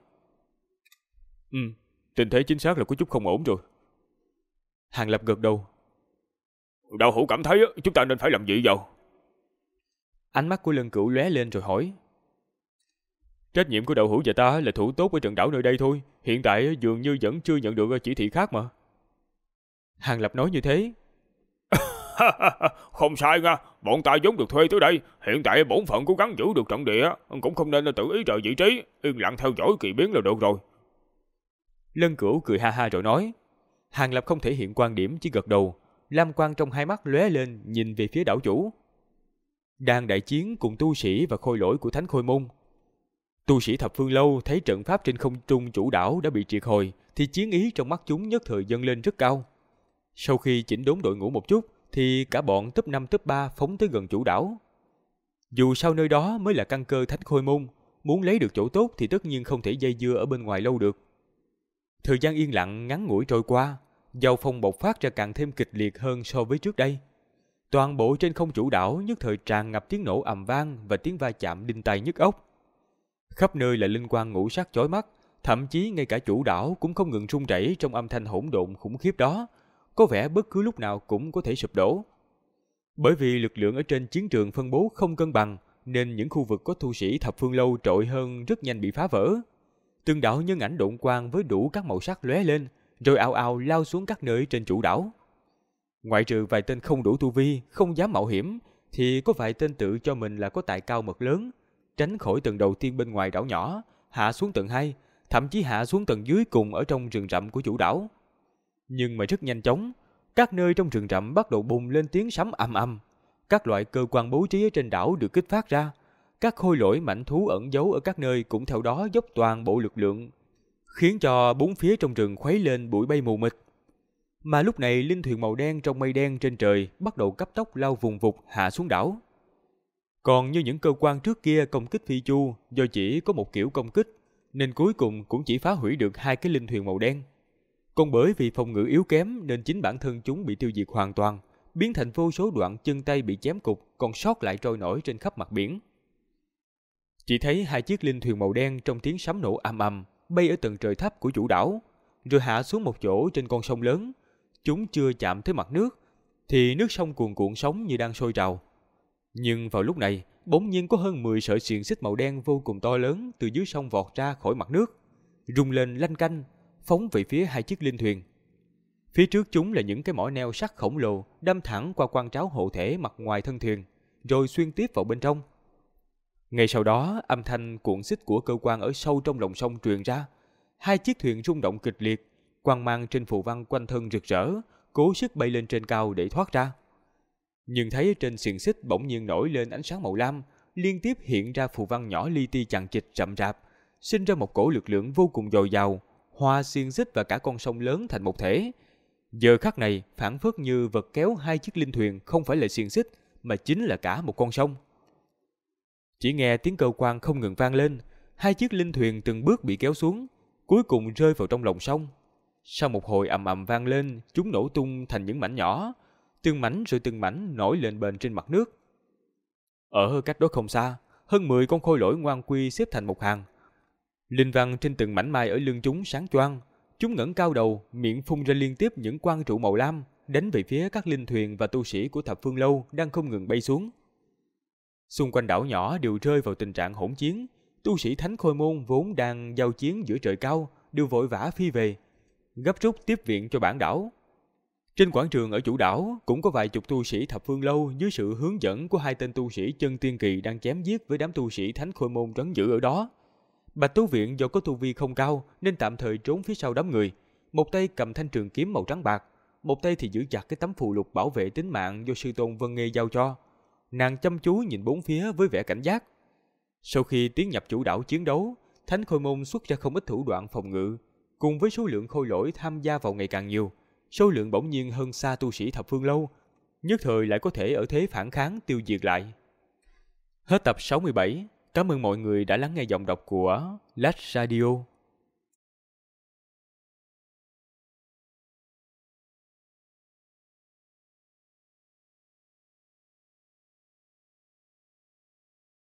Tình thế chính xác là có chút không ổn rồi. Hàng Lập gật đầu. Đạo hữu cảm thấy chúng ta nên phải làm gì giờ? Ánh mắt của Lân Cửu lóe lên rồi hỏi. Trách nhiệm của đạo hữu và ta là thủ tốt ở trận đảo nơi đây thôi. Hiện tại dường như vẫn chưa nhận được chỉ thị khác mà. Hàng Lập nói như thế. Không sai nha, bọn ta vốn được thuê tới đây. Hiện tại bổn phận cố gắng giữ được trận địa, cũng không nên tự ý rời vị trí. Yên lặng theo dõi kỳ biến là được rồi. Lân Cửu cười ha ha rồi nói. Hàng Lập không thể hiện quan điểm, chỉ gật đầu. Lam quang trong hai mắt lóe lên, nhìn về phía đảo chủ. Đang đại chiến cùng tu sĩ và khôi lỗi của Thánh Khôi Môn. Tu sĩ thập phương lâu thấy trận pháp trên không trung chủ đảo đã bị triệt hồi, thì chiến ý trong mắt chúng nhất thời dâng lên rất cao. Sau khi chỉnh đốn đội ngũ một chút, thì cả bọn top 5 top 3 phóng tới gần chủ đảo. Dù sao nơi đó mới là căn cơ Thánh Khôi Môn, muốn lấy được chỗ tốt thì tất nhiên không thể dây dưa ở bên ngoài lâu được. Thời gian yên lặng ngắn ngủi trôi qua, giao phong bộc phát ra càng thêm kịch liệt hơn so với trước đây. Toàn bộ trên không chủ đảo nhất thời tràn ngập tiếng nổ ầm vang và tiếng va chạm đinh tai nhức óc. Khắp nơi là linh quang ngũ sắc chói mắt, thậm chí ngay cả chủ đảo cũng không ngừng rung rẩy trong âm thanh hỗn độn khủng khiếp đó, có vẻ bất cứ lúc nào cũng có thể sụp đổ. Bởi vì lực lượng ở trên chiến trường phân bố không cân bằng, nên những khu vực có tu sĩ thập phương lâu trội hơn rất nhanh bị phá vỡ. Từng đạo nhân ảnh độn quang với đủ các màu sắc lóe lên, rồi ào ào lao xuống các nơi trên chủ đảo. Ngoại trừ vài tên không đủ tu vi, không dám mạo hiểm, thì có vài tên tự cho mình là có tài cao mật lớn, tránh khỏi tầng đầu tiên bên ngoài đảo nhỏ, hạ xuống tầng 2, thậm chí hạ xuống tầng dưới cùng ở trong rừng rậm của chủ đảo. Nhưng mà rất nhanh chóng, các nơi trong rừng rậm bắt đầu bùng lên tiếng sấm ầm ầm. Các loại cơ quan bố trí ở trên đảo được kích phát ra. Các khôi lỗi mãnh thú ẩn giấu ở các nơi cũng theo đó dốc toàn bộ lực lượng, khiến cho bốn phía trong rừng khuấy lên bụi bay mù mịt. Mà lúc này linh thuyền màu đen trong mây đen trên trời bắt đầu cấp tốc lao vùng vụt hạ xuống đảo. Còn như những cơ quan trước kia công kích phi chu, do chỉ có một kiểu công kích, nên cuối cùng cũng chỉ phá hủy được 2 cái linh thuyền màu đen. Còn bởi vì phòng ngự yếu kém nên chính bản thân chúng bị tiêu diệt hoàn toàn, biến thành vô số đoạn chân tay bị chém cục, còn sót lại trôi nổi trên khắp mặt biển. Chỉ thấy 2 chiếc linh thuyền màu đen trong tiếng sấm nổ ầm ầm bay ở tầng trời thấp của chủ đảo, rồi hạ xuống một chỗ trên con sông lớn. Chúng chưa chạm tới mặt nước, thì nước sông cuồn cuộn sóng như đang sôi trào. Nhưng vào lúc này, bỗng nhiên có hơn 10 sợi xiềng xích màu đen vô cùng to lớn từ dưới sông vọt ra khỏi mặt nước, rung lên lanh canh, phóng về phía 2 chiếc linh thuyền. Phía trước chúng là những cái mỏ neo sắt khổng lồ đâm thẳng qua quan tráo hộ thể mặt ngoài thân thuyền, rồi xuyên tiếp vào bên trong. Ngay sau đó, âm thanh cuộn xích của cơ quan ở sâu trong lòng sông truyền ra. 2 chiếc thuyền rung động kịch liệt, quang mang trên phù văn quanh thân rực rỡ, cố sức bay lên trên cao để thoát ra. Nhưng thấy trên xiềng xích bỗng nhiên nổi lên ánh sáng màu lam, liên tiếp hiện ra phù văn nhỏ li ti chằng chịt rậm rạp, sinh ra một cổ lực lượng vô cùng dồi dào, hòa xiềng xích và cả con sông lớn thành một thể. Giờ khắc này, phảng phất như vật kéo 2 chiếc linh thuyền không phải là xiềng xích, mà chính là cả một con sông. Chỉ nghe tiếng cơ quan không ngừng vang lên, 2 chiếc linh thuyền từng bước bị kéo xuống, cuối cùng rơi vào trong lòng sông. Sau một hồi ầm ầm vang lên, chúng nổ tung thành những mảnh nhỏ, từng mảnh rồi từng mảnh nổi lên bền trên mặt nước. Ở cách đó không xa, hơn 10 con khôi lỗi ngoan quy xếp thành một hàng. Linh văn trên từng mảnh mai ở lưng chúng sáng choang, chúng ngẩng cao đầu, miệng phun ra liên tiếp những quang trụ màu lam, đánh về phía các linh thuyền và tu sĩ của thập phương lâu đang không ngừng bay xuống. Xung quanh đảo nhỏ đều rơi vào tình trạng hỗn chiến, tu sĩ Thánh Khôi Môn vốn đang giao chiến giữa trời cao đều vội vã phi về, gấp rút tiếp viện cho bản đảo. Trên quảng trường ở chủ đảo cũng có vài chục tu sĩ thập phương lâu dưới sự hướng dẫn của 2 tên tu sĩ chân tiên kỳ đang chém giết với đám tu sĩ Thánh Khôi Môn trấn giữ ở đó. Bạch Tú Viện do có tu vi không cao nên tạm thời trốn phía sau đám người, một tay cầm thanh trường kiếm màu trắng bạc, một tay thì giữ chặt cái tấm phù lục bảo vệ tính mạng do sư tôn Vân Nghê giao cho. Nàng chăm chú nhìn bốn phía với vẻ cảnh giác. Sau khi tiến nhập chủ đảo chiến đấu, Thánh Khôi Môn xuất ra không ít thủ đoạn phòng ngự, cùng với số lượng khôi lỗi tham gia vào ngày càng nhiều, số lượng bỗng nhiên hơn xa tu sĩ thập phương lâu, nhất thời lại có thể ở thế phản kháng tiêu diệt lại. Hết tập 67. Cảm ơn mọi người đã lắng nghe giọng đọc của Lách Radio.